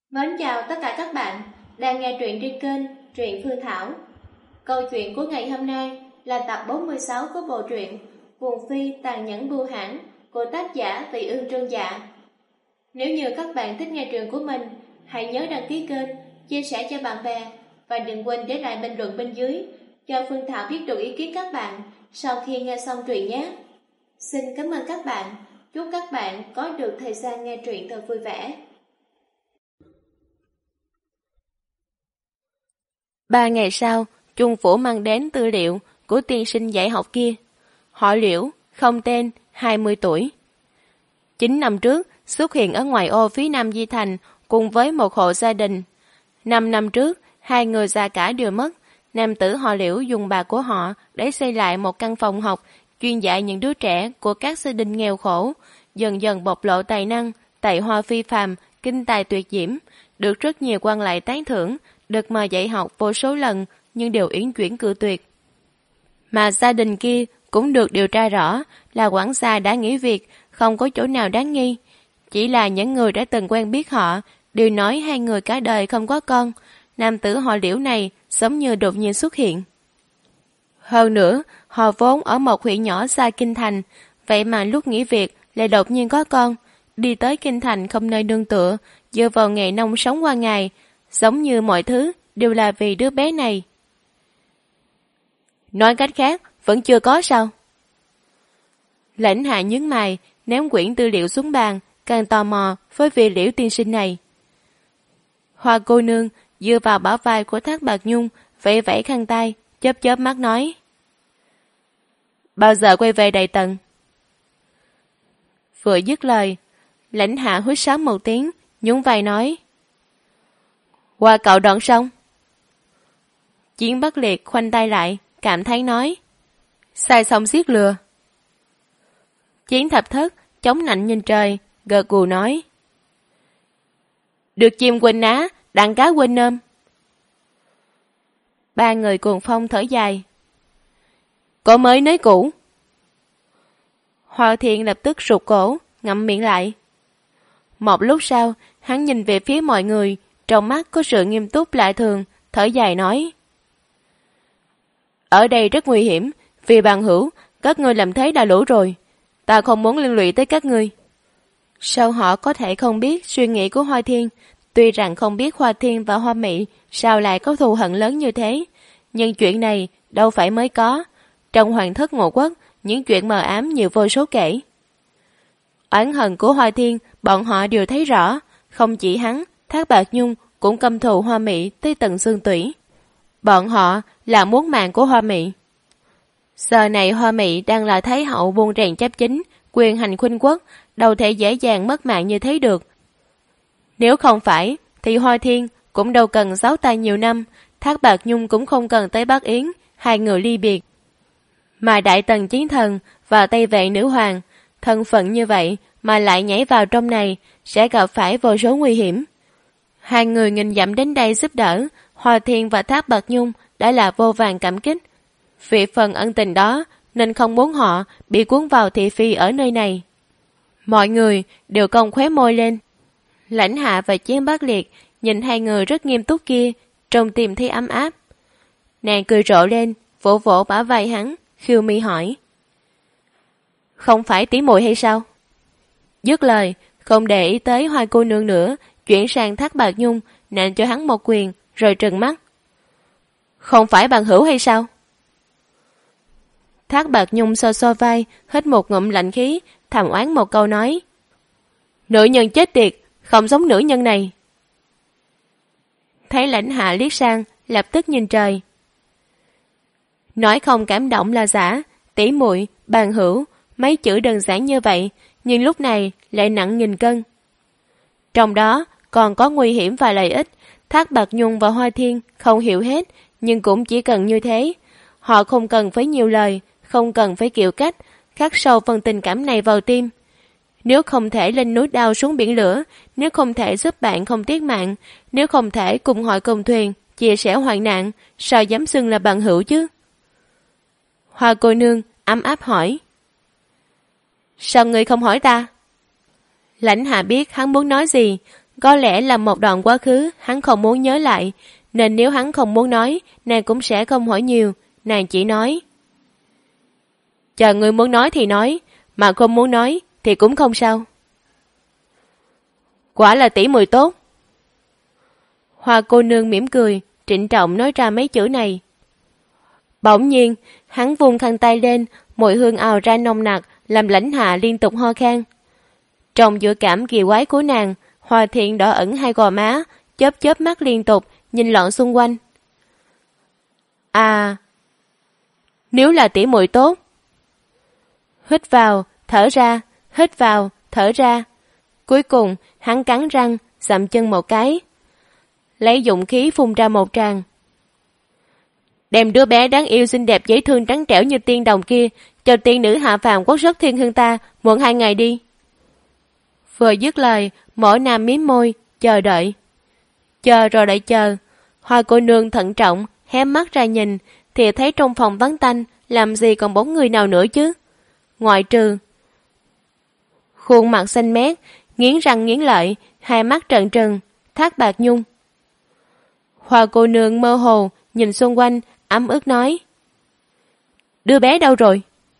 Mến chào tất cả các bạn đang nghe truyện trên kênh Truyện Phương Thảo. Câu chuyện của ngày hôm nay là tập 46 của bộ truyện Vùng Phi Tàn Nhẫn Bưu Hãn của tác giả Tùy Ương Trương Dạ. Nếu như các bạn thích nghe truyện của mình, hãy nhớ đăng ký kênh, chia sẻ cho bạn bè và đừng quên để lại bình luận bên dưới cho Phương Thảo biết được ý kiến các bạn sau khi nghe xong truyện nhé. Xin cảm ơn các bạn. Chúc các bạn có được thời gian nghe truyện thật vui vẻ. 3 ngày sau, Trung Phủ mang đến tư liệu của tiên sinh dạy học kia. Họ Liễu, không tên, 20 tuổi. 9 năm trước, xuất hiện ở ngoại ô phía nam Di Thành cùng với một hộ gia đình. 5 năm trước, hai người già cả đều mất. Nam tử họ Liễu dùng bạc của họ để xây lại một căn phòng học chuyên dạy những đứa trẻ của các gia đình nghèo khổ, dần dần bộc lộ tài năng, tài hoa phi phàm, kinh tài tuyệt diễm, được rất nhiều quan lại tán thưởng, được mời dạy học vô số lần nhưng đều yến chuyển cự tuyệt. Mà gia đình kia cũng được điều tra rõ là quản gia đã nghỉ việc, không có chỗ nào đáng nghi. Chỉ là những người đã từng quen biết họ đều nói hai người cả đời không có con. Nam tử họ Liễu này giống như đột nhiên xuất hiện. Hơn nữa, họ vốn ở một huyện nhỏ xa Kinh Thành, vậy mà lúc nghỉ việc lại đột nhiên có con, đi tới Kinh Thành không nơi nương tựa, dựa vào nghề nông sống qua ngày, giống như mọi thứ đều là vì đứa bé này. Nói cách khác, vẫn chưa có sao? Lãnh Hạ nhướng mày, ném quyển tư liệu xuống bàn, càng tò mò với vị Liễu tiên sinh này. Hoa cô nương dựa vào bả vai của Thác Bạt Nhung, vẫy vẫy khăn tay, chớp chớp mắt nói: Bao giờ quay về Đại Tần? Vừa dứt lời, Lãnh Hạ huýt sáo một tiếng, nhún vai nói: Qua cậu đoạn xong. Chiến Bất Liệt khoanh tay lại, cảm thấy nói: Sai xong giết lừa. Chiến Thập Thất chống nạnh nhìn trời, gật gù nói: Được chim quên ná, đàn cá quên nơm. Ba người cuồng phong thở dài: Có mới nới cũ. Hoa Thiên lập tức sụt cổ, ngậm miệng lại. Một lúc sau, hắn nhìn về phía mọi người, trong mắt có sự nghiêm túc lạ thường, thở dài nói: Ở đây rất nguy hiểm, vì bằng hữu, các ngươi làm thế đã lũ rồi. Ta không muốn liên lụy tới các ngươi. Sao họ có thể không biết suy nghĩ của Hoa Thiên? Tuy rằng không biết Hoa Thiên và Hoa Mị sao lại có thù hận lớn như thế, nhưng chuyện này đâu phải mới có. Trong Hoàng thất Ngộ Quốc, những chuyện mờ ám nhiều vô số kể. Oán hận của Hoa Thiên, bọn họ đều thấy rõ. Không chỉ hắn, Thác Bạt Nhung cũng căm thù Hoa Mị tới tận xương tủy. Bọn họ là muốn mạng của Hoa Mị. Giờ này Hoa Mị đang là thái hậu buôn rèn chấp chính, quyền hành khuynh quốc, đâu thể dễ dàng mất mạng như thế được. Nếu không phải, thì Hoa Thiên cũng đâu cần giấu tay nhiều năm, Thác Bạt Nhung cũng không cần tới Bắc Yến, hai người ly biệt. Mà Đại Tần Chiến Thần và Tây Vệ Nữ Hoàng, thân phận như vậy mà lại nhảy vào trong này, sẽ gặp phải vô số nguy hiểm. Hai người nghìn dặm đến đây giúp đỡ, Hoa Thiên và Thác Bạt Nhung đã là vô vàn cảm kích. Vì phần ân tình đó, nên không muốn họ bị cuốn vào thị phi ở nơi này. Mọi người đều cong khóe môi lên. Lãnh Hạ và Chiến Bất Liệt nhìn hai người rất nghiêm túc kia, trong tim thấy ấm áp. Nàng cười rộ lên, vỗ vỗ bả vai hắn, khiêu mi hỏi: Không phải tỉ muội hay sao? Dứt lời, không để ý tới Hoa cô nương nữa, chuyển sang Thác Bạt Nhung, nện cho hắn một quyền, rồi trừng mắt: Không phải bằng hữu hay sao? Thác Bạt Nhung xoa xoa vai, hít một ngụm lạnh khí, thầm oán một câu nói: Nữ nhân chết tiệt, không giống nữ nhân này. Thấy Lãnh Hạ liếc sang, lập tức nhìn trời. Nói không cảm động là giả, tỉ muội, bằng hữu, mấy chữ đơn giản như vậy, nhưng lúc này lại nặng nghìn cân. Trong đó còn có nguy hiểm và lợi ích. Thác Bạt Nhung và Hoa Thiên không hiểu hết, nhưng cũng chỉ cần như thế. Họ không cần phải nhiều lời, không cần phải kiệu cách, khắc sâu phần tình cảm này vào tim. Nếu không thể lên núi đao xuống biển lửa, nếu không thể giúp bạn không tiếc mạng, nếu không thể cùng hội cùng thuyền, chia sẻ hoạn nạn, sao dám xưng là bằng hữu chứ? Hoa cô nương ấm áp hỏi: Sao ngươi không hỏi ta? Lãnh Hạ biết hắn muốn nói gì, Có lẽ là một đoạn quá khứ hắn không muốn nhớ lại, nên nếu hắn không muốn nói, nàng cũng sẽ không hỏi nhiều, nàng chỉ nói. Chờ người muốn nói thì nói, mà không muốn nói thì cũng không sao. Quả là tỷ muội tốt. Hoa cô nương mỉm cười, trịnh trọng nói ra mấy chữ này. Bỗng nhiên, hắn vung khăn tay lên, mùi hương ào ra nồng nặc, làm Lãnh Hạ liên tục ho khan. Trong dự cảm kỳ quái của nàng, Hoa Thiên đỏ ẩn hai gò má, chớp chớp mắt liên tục, nhìn lọn xung quanh. À, nếu là tỷ muội tốt. Hít vào, thở ra, hít vào, thở ra. Cuối cùng, hắn cắn răng, dậm chân một cái. Lấy dụng khí phun ra một tràng. Đem đứa bé đáng yêu xinh đẹp dễ thương trắng trẻo như tiên đồng kia, cho tiên nữ hạ phàm quốc rất thiên hương ta, muộn 2 ngày đi. Vừa dứt lời, Mộ Nam mím môi, chờ đợi. Chờ rồi lại chờ. Hoa cô nương thận trọng, hé mắt ra nhìn, thì thấy trong phòng vắng tanh, làm gì còn bóng người nào nữa chứ? Ngoại trừ. Khuôn mặt xanh mét, nghiến răng nghiến lợi, hai mắt trợn trừng, Thác Bạt Nhung. Hoa cô nương mơ hồ, nhìn xung quanh, ấm ức nói. Đứa bé đâu rồi?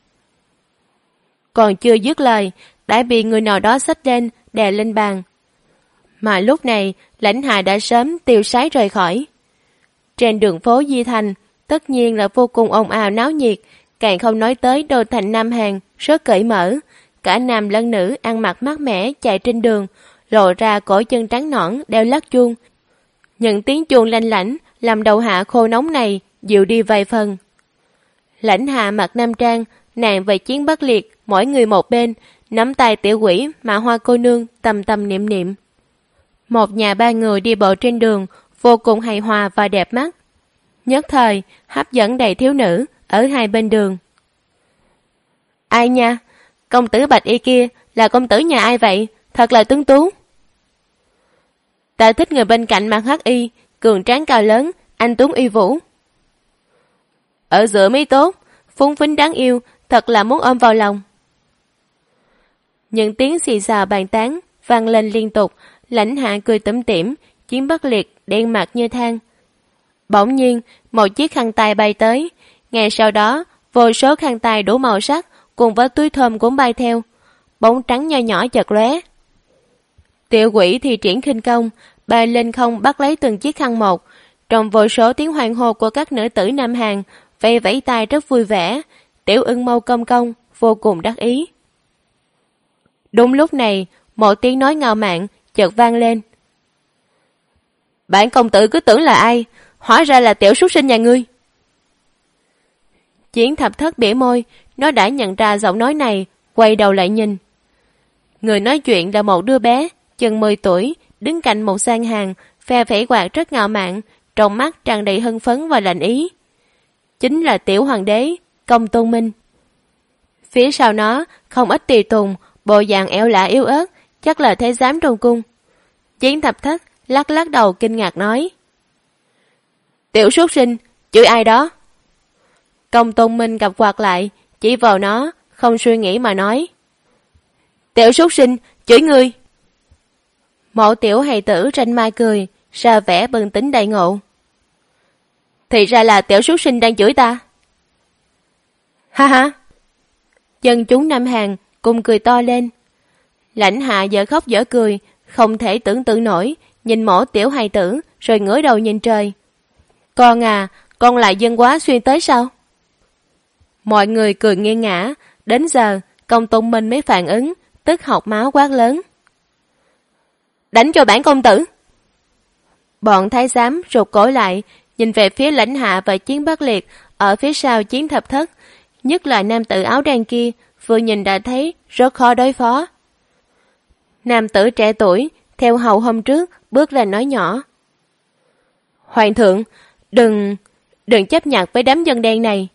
Còn chưa dứt lời, đã bị người nào đó xách lên, đè lên bàn. Mà lúc này, Lãnh Hạ đã sớm tiêu sái rời khỏi. Trên đường phố Di Thành, tất nhiên là vô cùng ồn ào náo nhiệt, càng không nói tới đô thành Nam Hàn, rất cởi mở. Cả nam lẫn nữ ăn mặc mát mẻ chạy trên đường, lộ ra cổ chân trắng nõn đeo lắc chuông. Những tiếng chuông lanh lảnh làm đầu hạ khô nóng này dịu đi vài phần. Lãnh Hạ mặc nam trang, nàng và Chiến Bất Liệt, mỗi người một bên, nắm tay tiểu quỷ mà Hoa cô nương tầm tầm niệm niệm. Một nhà ba người đi bộ trên đường, vô cùng hài hòa và đẹp mắt. Nhất thời, hấp dẫn đầy thiếu nữ ở hai bên đường. Ai nha? Công tử Bạch Y kia là công tử nhà ai vậy? Thật là tuấn tú. Ta thích người bên cạnh mặc hắc y, cường tráng cao lớn, anh tuấn uy vũ. Ở giữa mới tốt, phúng phính đáng yêu, thật là muốn ôm vào lòng. Những tiếng xì xào bàn tán vang lên liên tục, Lãnh Hạ cười tủm tỉm, Chiến Bất Liệt đen mặt như than. Bỗng nhiên, một chiếc khăn tay bay tới, ngay sau đó, vô số khăn tay đủ màu sắc cùng với túi thơm cũng bay theo, bóng trắng nho nhỏ chật lóe. Tiểu quỷ thì triển khinh công, bay lên không bắt lấy từng chiếc khăn một, trong vô số tiếng hoan hô của các nữ tử Nam Hàn, vẫy vẫy tay rất vui vẻ, Tiểu Ưng mau công công, vô cùng đắc ý. Đúng lúc này, một tiếng nói ngạo mạn chợt vang lên. Bản công tử cứ tưởng là ai, hóa ra là tiểu súc sinh nhà ngươi. Chiến Thập Thất bỉa môi, nó đã nhận ra giọng nói này, quay đầu lại nhìn. Người nói chuyện là một đứa bé, chừng 10 tuổi, đứng cạnh một gian hàng, phe phẩy quạt rất ngạo mạn, trong mắt tràn đầy hưng phấn và lạnh ý. Chính là tiểu hoàng đế, Công Tôn Minh. Phía sau nó, không ít tùy tùng, bộ dạng ẻo lả yếu ớt, chắc là thái giám trong cung. Chiến Thập Thất lắc lắc đầu kinh ngạc nói. Tiểu súc sinh, chửi ai đó? Công Tôn Minh gặp quạt lại, chỉ vào nó, không suy nghĩ mà nói. Tiểu súc sinh, chửi ngươi. Mộ tiểu hài tử ranh mai cười, ra vẻ bừng tỉnh đại ngộ. Thì ra là tiểu súc sinh đang chửi ta. Ha ha. Dân chúng Nam Hàn cùng cười to lên. Lãnh Hạ dở khóc dở cười, không thể tưởng tượng nổi, nhìn mộ tiểu hài tử rồi ngửa đầu nhìn trời. Con à, con lại dân quá xuyên tới sao? Mọi người cười nghiêng ngã, đến giờ Công Tôn Minh mới phản ứng, tức học máu quát lớn. Đánh cho bản công tử! Bọn thái giám rụt cổ lại, nhìn về phía Lãnh Hạ và Chiến Bất Liệt ở phía sau Chiến Thập Thất, nhất là nam tử áo đen kia, vừa nhìn đã thấy rất khó đối phó. Nam tử trẻ tuổi, theo hầu hôm trước, bước lên nói nhỏ. Hoàng thượng, đừng chấp nhặt với đám dân đen này.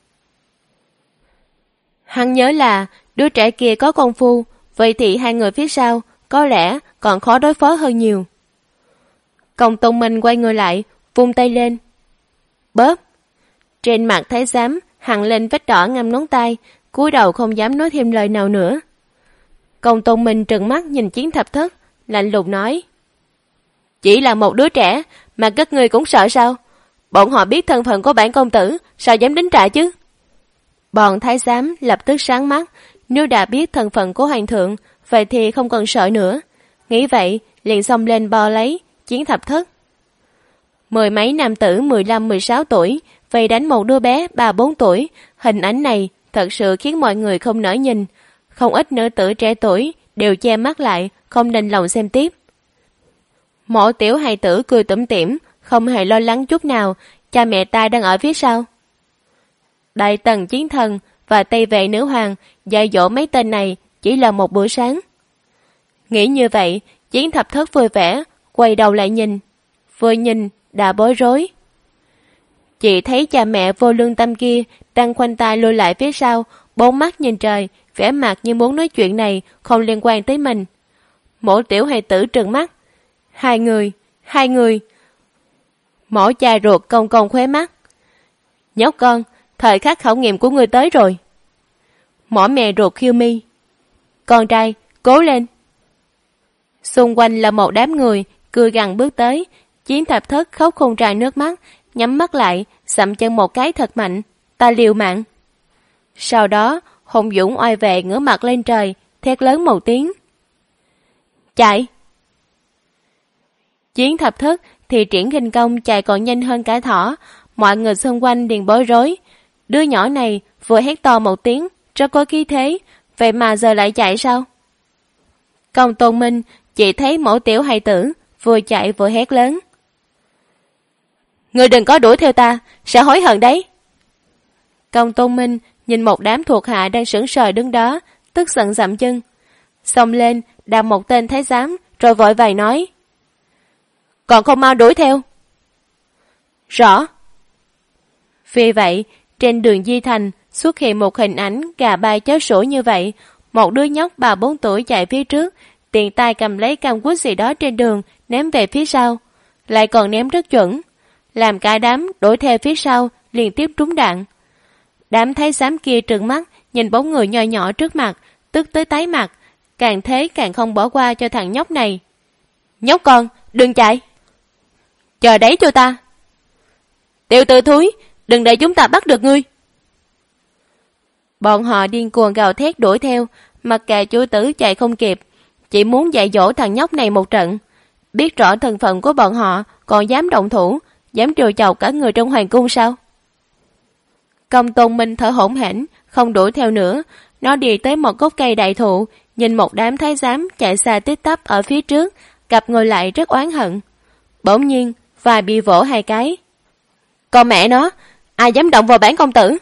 Hắn nhớ là đứa trẻ kia có công phu, vậy thì hai người phía sau có lẽ còn khó đối phó hơn nhiều. Công Tôn Minh quay người lại, vung tay lên. Bóp! Trên mặt thái giám hằn lên vết đỏ ngăm ngón tay, cúi đầu không dám nói thêm lời nào nữa. Công Tôn Minh trừng mắt nhìn Chiến Thập Thất, lạnh lùng nói. Chỉ là một đứa trẻ mà các ngươi cũng sợ sao? Bọn họ biết thân phận của bản công tử, sao dám đánh trả chứ? Bọn thái giám lập tức sáng mắt, nếu đã biết thân phận của hoàng thượng, vậy thì không cần sợ nữa. Nghĩ vậy, liền xông lên bo lấy Chiến Thập Thất. Mười mấy nam tử 15-16 tuổi vây đánh một đứa bé 3-4 tuổi, hình ảnh này thật sự khiến mọi người không nỡ nhìn. Không ít nữ tử trẻ tuổi đều che mắt lại, không đành lòng xem tiếp. Mộ tiểu hài tử cười tủm tỉm, không hề lo lắng chút nào, cha mẹ ta đang ở phía sau. Đại tần chiến thần và Tây vệ nữ hoàng dạy dỗ mấy tên này chỉ là một bữa sáng. Nghĩ như vậy, Chiến Thập Thất vui vẻ, quay đầu lại nhìn. Vừa nhìn, đã bối rối. Chị thấy cha mẹ vô lương tâm kia đang khoanh tay lùi lại phía sau, bốn mắt nhìn trời, vẻ mặt như muốn nói chuyện này không liên quan tới mình. Mộ tiểu hài tử trừng mắt. Hai người. Mổ cha ruột cong cong khóe mắt. Nhóc con, thời khắc khảo nghiệm của ngươi tới rồi. Mỏ mẹ ruột khiêu mi. Con trai, cố lên. Xung quanh là một đám người, cười gằn bước tới. Chiến Thập Thất khóc không ra nước mắt, nhắm mắt lại, sậm chân một cái thật mạnh. Ta liều mạng. Sau đó, hùng dũng oai vệ ngửa mặt lên trời, thét lớn một tiếng. Chạy! Chiến Thập Thất thì triển khinh công chạy còn nhanh hơn cả thỏ, mọi người xung quanh liền bối rối. Đứa nhỏ này vừa hét to một tiếng, rất có khí thế, vậy mà giờ lại chạy sao? Công Tôn Minh chỉ thấy mẫu tiểu hài tử vừa chạy vừa hét lớn. Ngươi đừng có đuổi theo ta, sẽ hối hận đấy. Công Tôn Minh nhìn một đám thuộc hạ đang sững sờ đứng đó, tức giận dậm chân. Xông lên, đạp một tên thái giám, rồi vội vàng nói. Còn không mau đuổi theo. Rõ. Vì vậy, trên đường Di Thành xuất hiện một hình ảnh gà bay chó sủa như vậy. Một đứa nhóc 3-4 tuổi chạy phía trước, tiện tay cầm lấy cam quýt gì đó trên đường, ném về phía sau. Lại còn ném rất chuẩn. Làm cả đám đuổi theo phía sau, liên tiếp trúng đạn. Đám thái giám kia trừng mắt, nhìn bóng người nho nhỏ trước mặt, tức tới tái mặt. Càng thế càng không bỏ qua cho thằng nhóc này. Nhóc con, đừng chạy. Chờ đấy cho ta. Tiểu tử thúi, đừng để chúng ta bắt được ngươi. Bọn họ điên cuồng gào thét đuổi theo, mặc kệ chủ tử chạy không kịp, chỉ muốn dạy dỗ thằng nhóc này một trận. Biết rõ thân phận của bọn họ, còn dám động thủ, dám trêu chọc cả người trong hoàng cung sao? Công Tôn Minh thở hổn hển, không đuổi theo nữa. Nó đi tới một gốc cây đại thụ, nhìn một đám thái giám chạy xa tít tắp ở phía trước, cặp ngồi lại rất oán hận. Bỗng nhiên, vai bị vỗ 2 cái. Con mẹ nó, ai dám động vào bản công tử?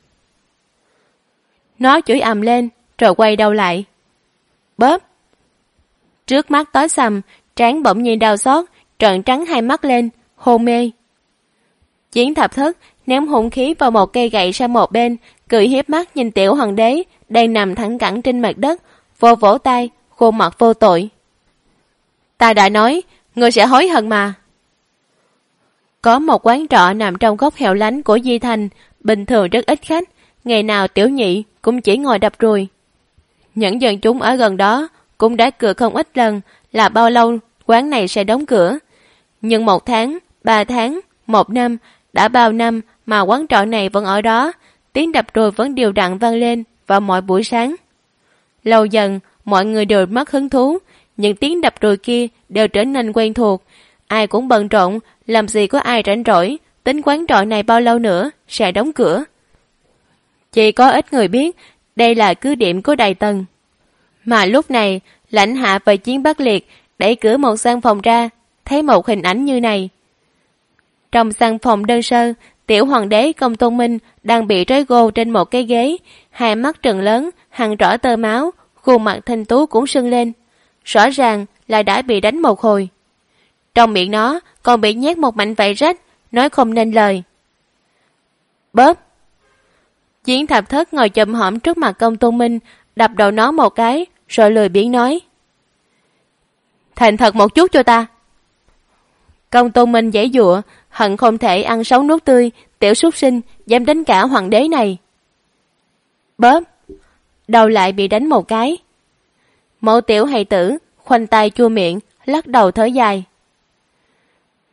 Nó chửi ầm lên, rồi quay đầu lại. Bóp! Trước mắt tối sầm, trán bỗng nhiên đau xót, trợn trắng 2 mắt lên, hôn mê. Chiến Thập Thất ném hung khí vào một cây gậy sang một bên, cười hiếp mắt nhìn tiểu hoàng đế đang nằm thẳng cẳng trên mặt đất, vỗ vỗ tay, khuôn mặt vô tội. Ta đã nói, ngươi sẽ hối hận mà. Có một quán trọ nằm trong góc hẻo lánh của Di Thành, bình thường rất ít khách, ngày nào tiểu nhị cũng chỉ ngồi đập ruồi. Những dân chúng ở gần đó cũng đã cửa không ít lần là bao lâu quán này sẽ đóng cửa. Nhưng 1 tháng, 3 tháng, 1 năm, đã bao năm mà quán trọ này vẫn ở đó, tiếng đập ruồi vẫn đều đặn vang lên vào mỗi buổi sáng. Lâu dần, mọi người đều mất hứng thú, những tiếng đập ruồi kia đều trở nên quen thuộc, ai cũng bận rộn, làm gì có ai rảnh rỗi, tính quán trọ này bao lâu nữa sẽ đóng cửa. Chỉ có ít người biết đây là cứ điểm của Đại Tần. Mà lúc này, Lãnh Hạ và Chiến Bắc Liệt đẩy cửa một gian phòng ra, thấy một hình ảnh như này. Trong gian phòng đơn sơ, tiểu hoàng đế Công Tôn Minh đang bị trói gô trên một cái ghế, 2 mắt trừng lớn, hằn rõ tơ máu, khuôn mặt thanh tú cũng sưng lên. Rõ ràng là đã bị đánh một hồi. Trong miệng nó còn bị nhét một mảnh vải rách, nói không nên lời. Bóp! Chiến Thập Thất ngồi chồm hổm trước mặt Công Tôn Minh, đập đầu nó một cái, rồi lười biếng nói. Thành thật một chút cho ta. Công Tôn Minh giãy giụa, hận không thể ăn sống nuốt tươi, tiểu súc sinh dám đánh cả hoàng đế này. Bóp! Đầu lại bị đánh một cái. Mẫu tiểu hài tử khoanh tay chua miệng, lắc đầu thở dài.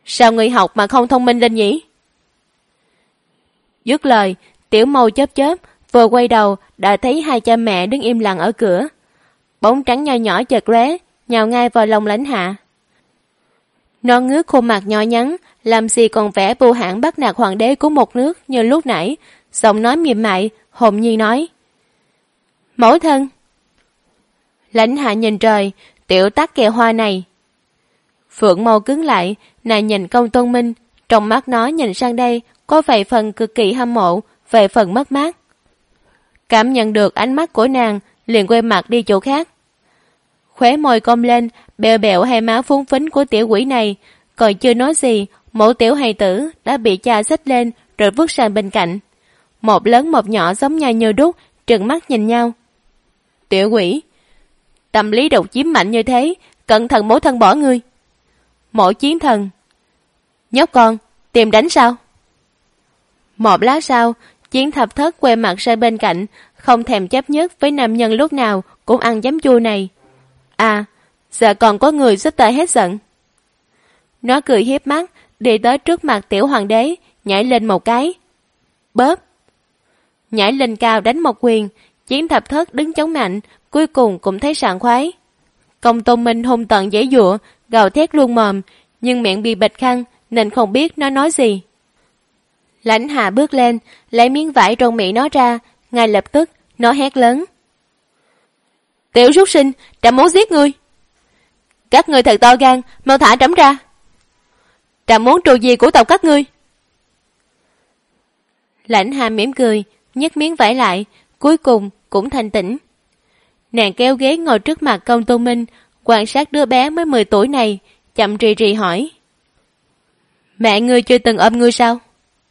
Sao người học mà không thông minh lên nhỉ? Dứt lời, Tiểu Mâu chớp chớp, vừa quay đầu đã thấy hai cha mẹ đứng im lặng ở cửa. Bóng trắng nho nhỏ chợt lóe, nhào ngay vào lòng Lãnh Hạ. Nó ngước khuôn mặt nhỏ nhắn, làm gì còn vẻ vô hãn bắt nạt hoàng đế của một nước như lúc nãy, giọng nói mềm mại, hồn nhiên nói: Mẫu thân. Lãnh Hạ nhìn trời, tiểu tắc kè hoa này. Phượng mâu cứng lại, nàng nhìn Công Tôn Minh, trong mắt nó nhìn sang đây có vài phần cực kỳ hâm mộ, vài phần mất mát. Cảm nhận được ánh mắt của nàng, liền quay mặt đi chỗ khác. Khóe môi cong lên, bèo bẹo hai má phúng phính của tiểu quỷ này, còn chưa nói gì, mẫu tiểu hài tử đã bị cha xách lên rồi vứt sang bên cạnh. Một lớn một nhỏ giống nhau như đúc, trừng mắt nhìn nhau. Tiểu quỷ, tâm lý độc chiếm mạnh như thế, cẩn thận mẫu thân bỏ ngươi. Mộ Chiến Thần, nhóc con, tìm đánh sao? Một lát sau, Chiến Thập Thất quay mặt sang bên cạnh, không thèm chấp nhất với nam nhân lúc nào cũng ăn giấm chua này. À, giờ còn có người giúp ta hết giận. Nó cười hiếp mắt, đi tới trước mặt tiểu hoàng đế, nhảy lên một cái. Bóp. Nhảy lên cao đánh một quyền, Chiến Thập Thất đứng chống nạnh, cuối cùng cũng thấy sảng khoái. Công Tôn Minh hung tợn giãy giụa, gào thét luôn mồm, nhưng miệng bị bịt khăn nên không biết nó nói gì. Lãnh Hạ bước lên, lấy miếng vải trong miệng nó ra, ngay lập tức nó hét lớn: Tiểu súc sinh, trẫm muốn giết ngươi. Các ngươi thật to gan, mau thả trẫm ra. Trẫm muốn trù gì của tộc các ngươi. Lãnh Hạ mỉm cười, nhấc miếng vải lại, cuối cùng cũng thành tỉnh. Nàng kéo ghế ngồi trước mặt Công Tôn Minh, quan sát đứa bé mới 10 tuổi này, chậm rì rì hỏi: Mẹ ngươi chưa từng ôm ngươi sao?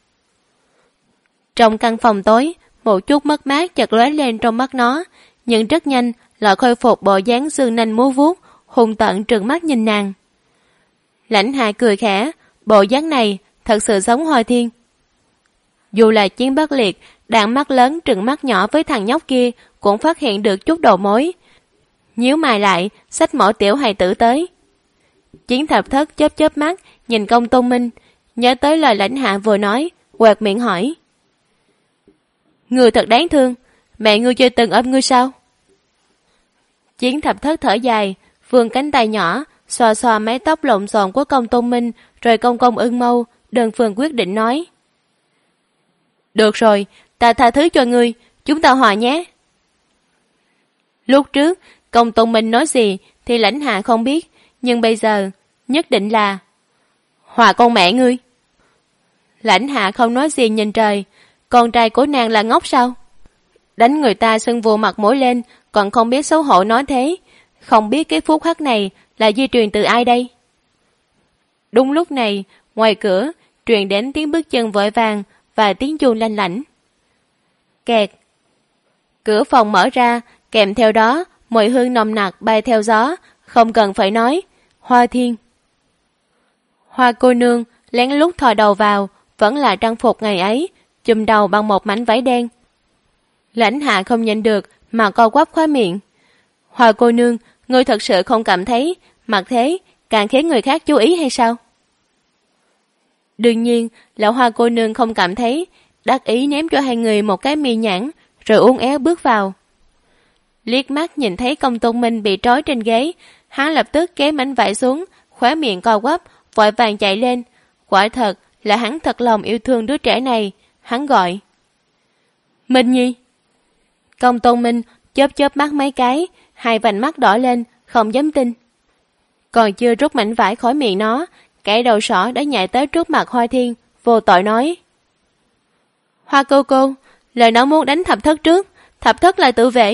Trong căn phòng tối, một chút mất mát chợt lóe lên trong mắt nó, nhưng rất nhanh lại khôi phục bộ dáng xương nanh múa vuốt, hung tợn trừng mắt nhìn nàng. Lãnh Hạ cười khẽ, bộ dáng này thật sự giống Hoài Thiên. Dù là Chiến Bất Liệt, đạn mắt lớn trừng mắt nhỏ với thằng nhóc kia cũng phát hiện được chút đầu mối. Nhíu mày lại, xách mỏ tiểu hài tử tới. Chiến Thập Thất chớp chớp mắt, nhìn Công Tôn Minh, nhớ tới lời Lãnh Hạ vừa nói, quẹt miệng hỏi: Ngươi thật đáng thương, mẹ ngươi chưa từng ôm ngươi sao? Chiến Thập Thất thở dài, vươn cánh tay nhỏ, xoa xoa mái tóc lộn xộn của Công Tôn Minh, rồi cong cong ưng mâu, đơn phương quyết định nói: Được rồi, ta tha thứ cho ngươi, chúng ta hòa nhé. Lúc trước, Công Tôn Minh nói gì thì Lãnh Hạ không biết, nhưng bây giờ nhất định là hòa con mẹ ngươi. Lãnh Hạ không nói gì nhìn trời, con trai của nàng là ngốc sao? Đánh người ta sưng vù mặt mũi lên, còn không biết xấu hổ nói thế, không biết cái phút khắc này là di truyền từ ai đây? Đúng lúc này, ngoài cửa truyền đến tiếng bước chân vội vàng và tiếng chuông lanh lảnh. Kẹt. Cửa phòng mở ra, kèm theo đó mùi hương nồng nặc bay theo gió, không cần phải nói, Hoa Thiên. Hoa cô nương lén lút thò đầu vào, vẫn là trang phục ngày ấy, chùm đầu bằng một mảnh vải đen. Lãnh Hạ không nhận được mà co quắp khóe miệng. Hoa cô nương, ngươi thật sự không cảm thấy mặc thế càng khiến người khác chú ý hay sao? Đương nhiên là Hoa cô nương không cảm thấy, đắc ý ném cho hai người một cái mi nhãn, rồi uốn éo bước vào. Liếc mắt nhìn thấy Công Tôn Minh bị trói trên ghế, hắn lập tức kéo mảnh vải xuống, khóe miệng co quắp, vội vàng chạy lên. Quả thật là hắn thật lòng yêu thương đứa trẻ này, hắn gọi: Minh Nhi. Công Tôn Minh chớp chớp mắt mấy cái, hai vành mắt đỏ lên, không dám tin. Còn chưa rút mảnh vải khỏi miệng nó, kẻ đầu sỏ đã nhảy tới trước mặt Hoa Thiên, vô tội nói: Hoa cô, lời nó muốn đánh Thập Thất trước, Thập Thất là tự vệ.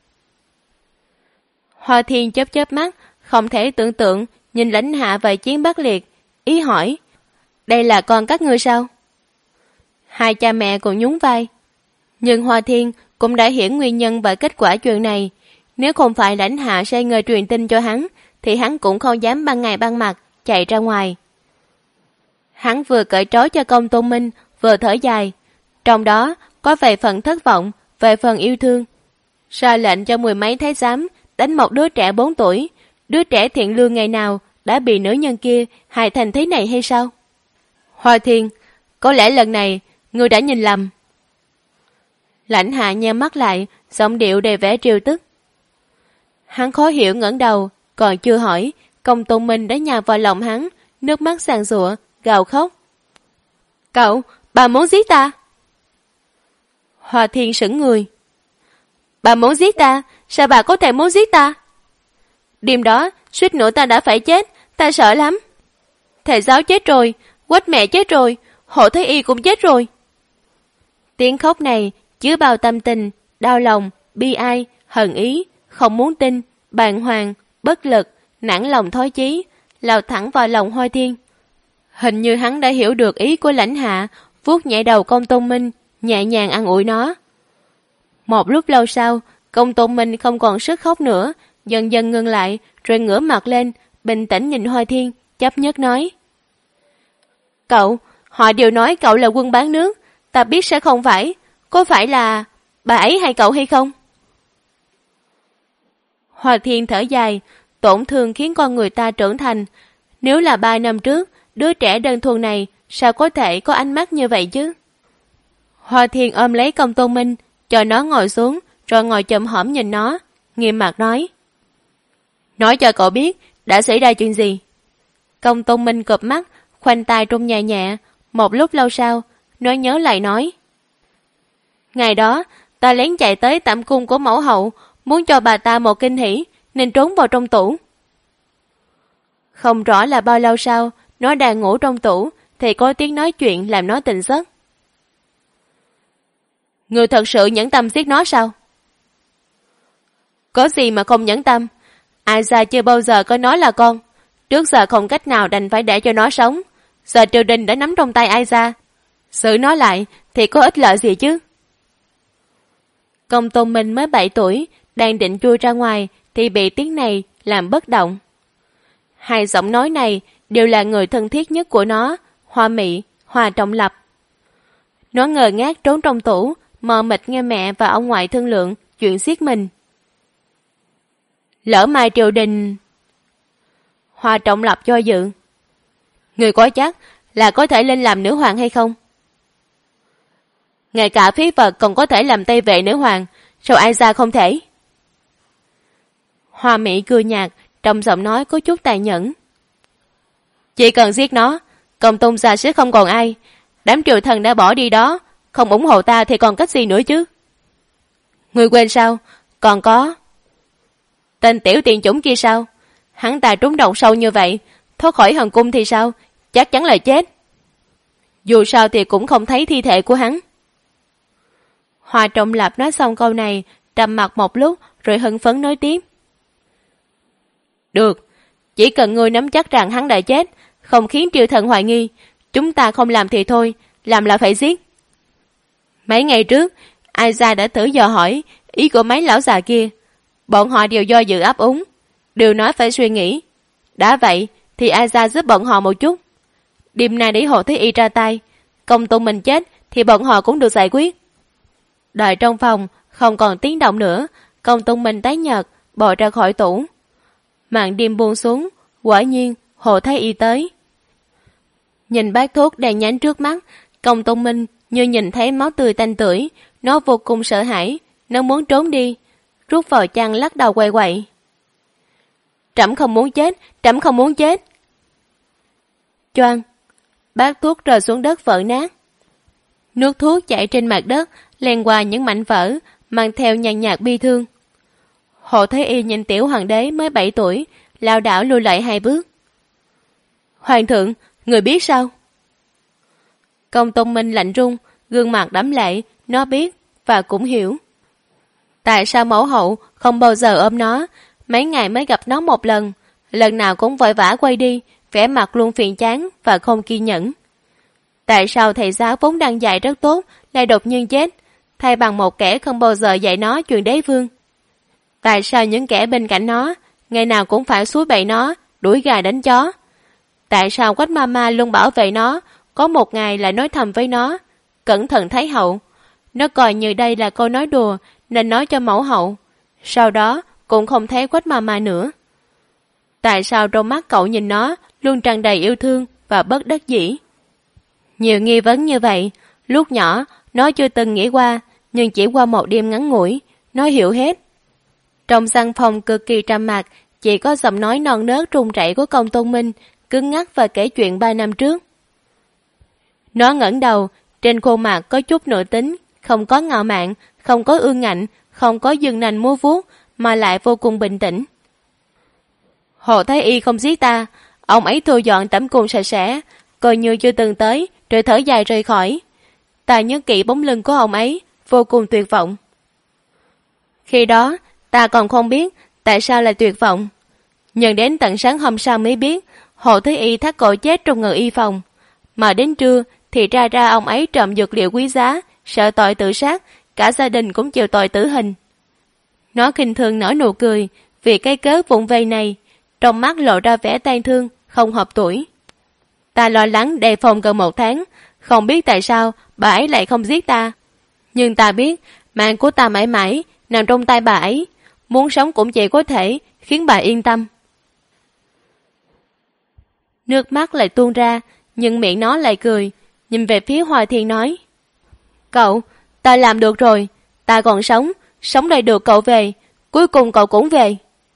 Hoa Thiên chớp chớp mắt, không thể tưởng tượng, nhìn Lãnh Hạ và Chiến Bất Liệt, ý hỏi: Đây là con các ngươi sao? Hai cha mẹ cùng nhún vai. Nhưng Hoa Thiên cũng đã hiểu nguyên nhân và kết quả chuyện này. Nếu không phải Lãnh Hạ sai người truyền tin cho hắn, thì hắn cũng không dám ban ngày ban mặt chạy ra ngoài. Hắn vừa cởi trói cho Công Tôn Minh, vừa thở dài. Trong đó có vài phần thất vọng, vài phần yêu thương. Ra lệnh cho mười mấy thái giám đánh một đứa trẻ 4 tuổi, đứa trẻ thiện lương ngày nào đã bị nữ nhân kia hại thành thế này hay sao? Hoa Thiên, có lẽ lần này ngươi đã nhìn lầm. Lãnh Hạ nheo mắt lại, giọng điệu đầy vẻ trêu tức. Hắn khó hiểu ngẩng đầu, còn chưa hỏi, Công Tôn Minh đã nhào vào lòng hắn, nước mắt giàn giụa, gào khóc. Cậu, bà muốn giết ta? Hoa Thiên sững người. Bà muốn giết ta? Sao bà có thể muốn giết ta? Đêm đó, suýt nữa ta đã phải chết, ta sợ lắm. Thầy giáo chết rồi, Quách mẹ chết rồi, Hộ Thế Y cũng chết rồi. Tiếng khóc này chứa bao tâm tình, đau lòng, bi ai, hận ý, không muốn tin, bàng hoàng, bất lực, nản lòng thói chí, lao thẳng vào lòng Hoa Thiên. Hình như hắn đã hiểu được ý của Lãnh Hạ, vuốt nhẹ đầu Công Tôn Minh, nhẹ nhàng an ủi nó. Một lúc lâu sau, Công Tôn Minh không còn sức khóc nữa, dần dần ngừng lại, rồi ngửa mặt lên, bình tĩnh nhìn Hoa Thiên, chấp nhất nói. Cậu, họ đều nói cậu là quân bán nước, ta biết sẽ không phải, có phải là bà ấy hay cậu hay không? Hoa Thiên thở dài, tổn thương khiến con người ta trưởng thành. Nếu là 3 năm trước, đứa trẻ đơn thuần này sao có thể có ánh mắt như vậy chứ? Hoa Thiên ôm lấy Công Tôn Minh, cho nó ngồi xuống, rồi ngồi chồm hổm nhìn nó, nghiêm mặt nói. Nói cho cậu biết, đã xảy ra chuyện gì? Công Tôn Minh cụp mắt, khoanh tay run nhẹ nhẹ, một lúc lâu sau, nó nhớ lại nói. Ngày đó, ta lén chạy tới tẩm cung của mẫu hậu, muốn cho bà ta một kinh hỉ, nên trốn vào trong tủ. Không rõ là bao lâu sau, nó đang ngủ trong tủ, thì có tiếng nói chuyện làm nó tỉnh giấc. Người thật sự nhẫn tâm giết nó sao? Có gì mà không nhẫn tâm? Ai ra chưa bao giờ có nói là con. Trước giờ không cách nào đành phải để cho nó sống. Giờ triều đình đã nắm trong tay ai ra. Xử nó lại thì có ích lợi gì chứ? Công Tôn Minh mới 7 tuổi, đang định chui ra ngoài thì bị tiếng này làm bất động. Hai giọng nói này đều là người thân thiết nhất của nó, Hoa Mị, Hoa Trọng Lập. Nó ngờ ngác trốn trong tủ, mờ mịt nghe mẹ và ông ngoại thương lượng chuyện giết mình. Lỡ mai triều đình... Hoa Trọng Lập do dự. Người có chắc là có thể lên làm nữ hoàng hay không? Ngay cả phí vật còn có thể làm tây vệ nữ hoàng, sao ai ra không thể? Hoa Mỹ cười nhạt, trong giọng nói có chút tàn nhẫn. Chỉ cần giết nó, Công Tôn gia sẽ không còn ai. Đám triều thần đã bỏ đi đó, không ủng hộ ta thì còn cách gì nữa chứ? Người quên sao? Còn có... Tên tiểu tiền chủng kia sao? Hắn ta trúng độc sâu như vậy, thoát khỏi hầm cung thì sao? Chắc chắn là chết. Dù sao thì cũng không thấy thi thể của hắn. Hoa Trọng Lập nói xong câu này, trầm mặt một lúc rồi hưng phấn nói tiếp. Được, chỉ cần ngươi nắm chắc rằng hắn đã chết, không khiến triều thần hoài nghi, chúng ta không làm thì thôi, làm là phải giết. Mấy ngày trước, ai ra đã thử dò hỏi ý của mấy lão già kia. Bọn họ đều do dự ấp úng, đều nói phải suy nghĩ. Đã vậy thì ai ra giúp bọn họ một chút. Đêm nay để Hộ Thế Y ra tay, Công Tôn mình chết thì bọn họ cũng được giải quyết. Đợi trong phòng không còn tiếng động nữa, Công Tôn mình tái nhợt bò ra khỏi tủ. Màn đêm buông xuống, quả nhiên Hộ Thế Y tới. Nhìn bát thuốc đang nhánh trước mắt, Công Tôn Minh như nhìn thấy máu tươi tanh tưởi, nó vô cùng sợ hãi, nó muốn trốn đi, rút vào chăn lắc đầu quay quậy. Trẫm không muốn chết, trẫm không muốn chết. Choang, bát thuốc rơi xuống đất vỡ nát. Nước thuốc chảy trên mặt đất, len qua những mảnh vỡ, mang theo nhàn nhạt bi thương. Hộ Thế Y nhìn tiểu hoàng đế mới 7 tuổi, lảo đảo lùi lại 2 bước. Hoàng thượng, người biết sao? Công Tôn Minh lạnh run, gương mặt đẫm lệ, nó biết và cũng hiểu. Tại sao mẫu hậu không bao giờ ôm nó, mấy ngày mới gặp nó một lần, lần nào cũng vội vã quay đi, vẻ mặt luôn phiền chán và không kiên nhẫn. Tại sao thầy giáo vốn đang dạy rất tốt lại đột nhiên chết, thay bằng một kẻ không bao giờ dạy nó chuyện đế vương? Tại sao những kẻ bên cạnh nó ngày nào cũng phải suối bậy nó, đuổi gà đánh chó? Tại sao Quách Mama luôn bảo vệ nó, có một ngày lại nói thầm với nó, cẩn thận Thái hậu? Nó coi như đây là câu nói đùa nên nói cho mẫu hậu, sau đó cũng không thấy Quách Mama nữa. Tại sao trong mắt cậu nhìn nó luôn tràn đầy yêu thương và bất đắc dĩ? Nhiều nghi vấn như vậy, lúc nhỏ nó chưa từng nghĩ qua, nhưng chỉ qua một đêm ngắn ngủi, nó hiểu hết. Trong căn phòng cực kỳ trầm mặc, chỉ có giọng nói non nớt run rẩy của Công Tôn Minh, cứng ngắc và kể chuyện 3 năm trước. Nó ngẩng đầu, trên khuôn mặt có chút nội tính, không có ngạo mạn, không có ương ngạnh, không có dương nành múa vuốt, mà lại vô cùng bình tĩnh. Hồ Thái Y không giết ta, ông ấy thu dọn tẩm cung sạch sẽ, coi như chưa từng tới, rồi thở dài rời khỏi. Ta nhớ kỹ bóng lưng của ông ấy, vô cùng tuyệt vọng. Khi đó, ta còn không biết tại sao lại tuyệt vọng. Nhưng đến tận sáng hôm sau mới biết, Hồ Thái Y thắt cổ chết trong ngự y phòng. Mà đến trưa thì ra ông ấy trộm dược liệu quý giá, sợ tội tự sát, cả gia đình cũng chịu tội tử hình. Nó khinh thường nở nụ cười, vì cái cớ vụng vây này, trong mắt lộ ra vẻ tang thương, không hợp tuổi. Ta lo lắng đề phòng gần 1 tháng, không biết tại sao bà ấy lại không giết ta. Nhưng ta biết, mạng của ta mãi mãi nằm trong tay bà ấy, muốn sống cũng chỉ có thể khiến bà yên tâm. Nước mắt lại tuôn ra, nhưng miệng nó lại cười, nhìn về phía Hoài Thiên nói: Cậu, ta làm được rồi, ta còn sống đây được cậu về, cuối cùng cậu cũng về.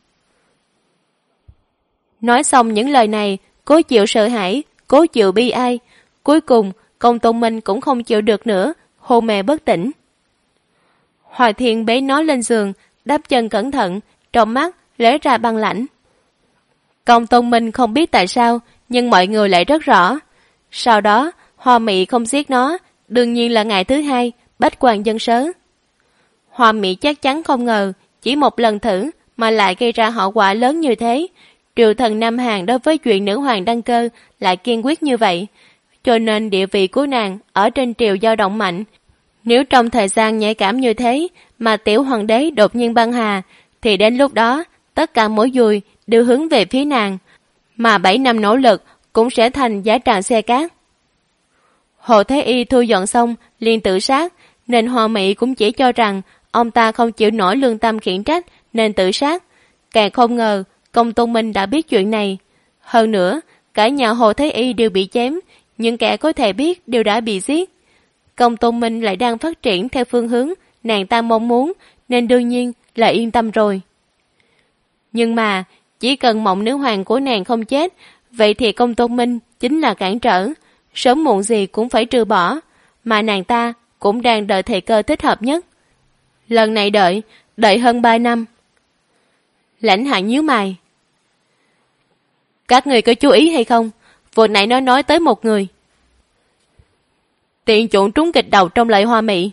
Nói xong những lời này, cố chịu sợ hãi, cố chịu bi ai, cuối cùng Công Tôn Minh cũng không chịu được nữa, hôn mê bất tỉnh. Hoài Thiên bế nó lên giường, đắp chân cẩn thận, trong mắt lóe ra băng lãnh. Công Tôn Minh không biết tại sao, nhưng mọi người lại rất rõ. Sau đó, Hoa Mị không giết nó, đương nhiên là ngày thứ 2, bách quan dân sớ. Hoa Mị chắc chắn không ngờ, chỉ một lần thử mà lại gây ra hậu quả lớn như thế. Triều thần Nam Hàn đối với chuyện nữ hoàng đăng cơ lại kiên quyết như vậy, cho nên địa vị của nàng ở trên triều dao động mạnh. Nếu trong thời gian nhạy cảm như thế mà tiểu hoàng đế đột nhiên băng hà, thì đến lúc đó tất cả mối dùi đều hướng về phía nàng, mà 7 năm nỗ lực cũng sẽ thành giá tràng xe cát. Hồ Thái Y thu dọn xong liền tự sát, nên Hoa Mị cũng chỉ cho rằng ông ta không chịu nổi lương tâm khiển trách nên tự sát. Càng không ngờ Công Tôn Minh đã biết chuyện này. Hơn nữa, cả nhà Hồ Thái Y đều bị chém, những kẻ có thể biết đều đã bị giết. Công Tôn Minh lại đang phát triển theo phương hướng nàng ta mong muốn, nên đương nhiên là yên tâm rồi. Nhưng mà, chỉ cần mộng nữ hoàng của nàng không chết, vậy thì Công Tôn Minh chính là cản trở, sớm muộn gì cũng phải trừ bỏ, mà nàng ta cũng đang đợi thời cơ thích hợp nhất. Lần này đợi hơn 3 năm. Lãnh Hạ nhíu mày. Các người có chú ý hay không? Vừa nãy nó nói tới một người. Tiện chuộng trúng kịch đầu trong lời Hoa Mị.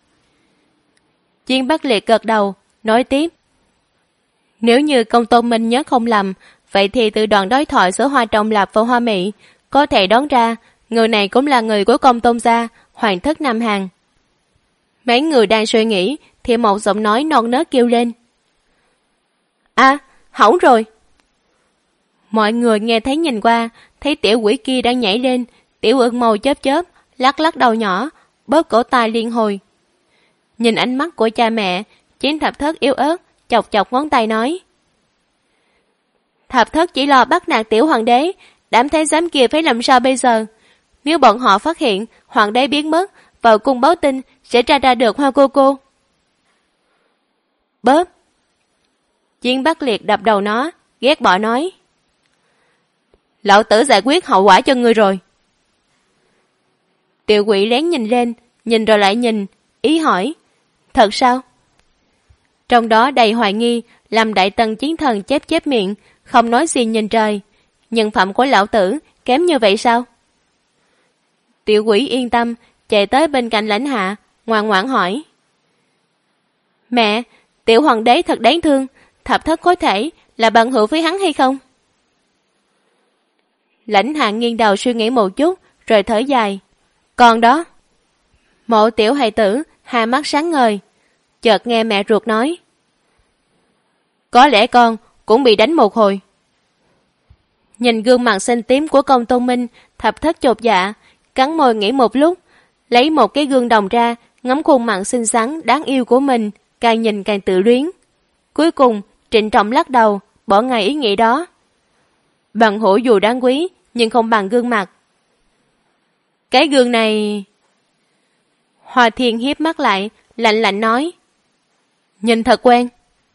Chiên Bắc Liệt gật đầu, nói tiếp. Nếu như Công Tôn Minh nhớ không lầm, vậy thì từ đoạn đối thoại giữa Hoa Trọng Lạp và Hoa Mị, có thể đoán ra người này cũng là người của Công Tôn gia, hoàng thất Nam Hàn. Mấy người đang suy nghĩ thì một giọng nói non nớt kêu lên. À, hỏng rồi. Mọi người nghe thấy nhìn qua, thấy tiểu quỷ kia đang nhảy lên, tiểu ưng màu chớp chớp, lắc lắc đầu nhỏ, bóp cổ tai liên hồi. Nhìn ánh mắt của cha mẹ, Chiến Thập Thất yếu ớt, chọc chọc ngón tay nói. Thập Thất chỉ lo bắt nạt tiểu hoàng đế, đám thái giám kia phải làm sao bây giờ? Nếu bọn họ phát hiện hoàng đế biến mất, vào cung báo tin sẽ ra được Hoa cô cô. Bóp. Chiến Bắc Liệt đập đầu nó, ghét bỏ nói. Lão tử giải quyết hậu quả cho ngươi rồi. Tiểu quỷ lén nhìn lên, nhìn rồi lại nhìn, ý hỏi. Thật sao? Trong đó đầy hoài nghi, làm đại tần chiến thần chép miệng, không nói gì nhìn trời. Nhân phẩm của lão tử kém như vậy sao? Tiểu quỷ yên tâm, chạy tới bên cạnh Lãnh Hạ, ngoan ngoãn hỏi. Mẹ, tiểu hoàng đế thật đáng thương, Thập Thất có thể là bằng hữu với hắn hay không? Lãnh Hạ nghiêng đầu suy nghĩ một chút, rồi thở dài. Con đó. Mộ tiểu hài tử, hai mắt sáng ngời. Chợt nghe mẹ ruột nói. Có lẽ con cũng bị đánh một hồi. Nhìn gương mặt xanh tím của Công Tôn Minh, Thập Thất chột dạ, cắn môi nghĩ một lúc, lấy một cái gương đồng ra, ngắm khuôn mặt xinh xắn đáng yêu của mình, càng nhìn càng tự luyến. Cuối cùng, trịnh trọng lắc đầu, bỏ ngay ý nghĩ đó. Bằng hữu dù đáng quý, nhưng không bằng gương mặt. Cái gương này... Hoa Thiên hiếp mắt lại, lạnh lạnh nói. Nhìn thật quen.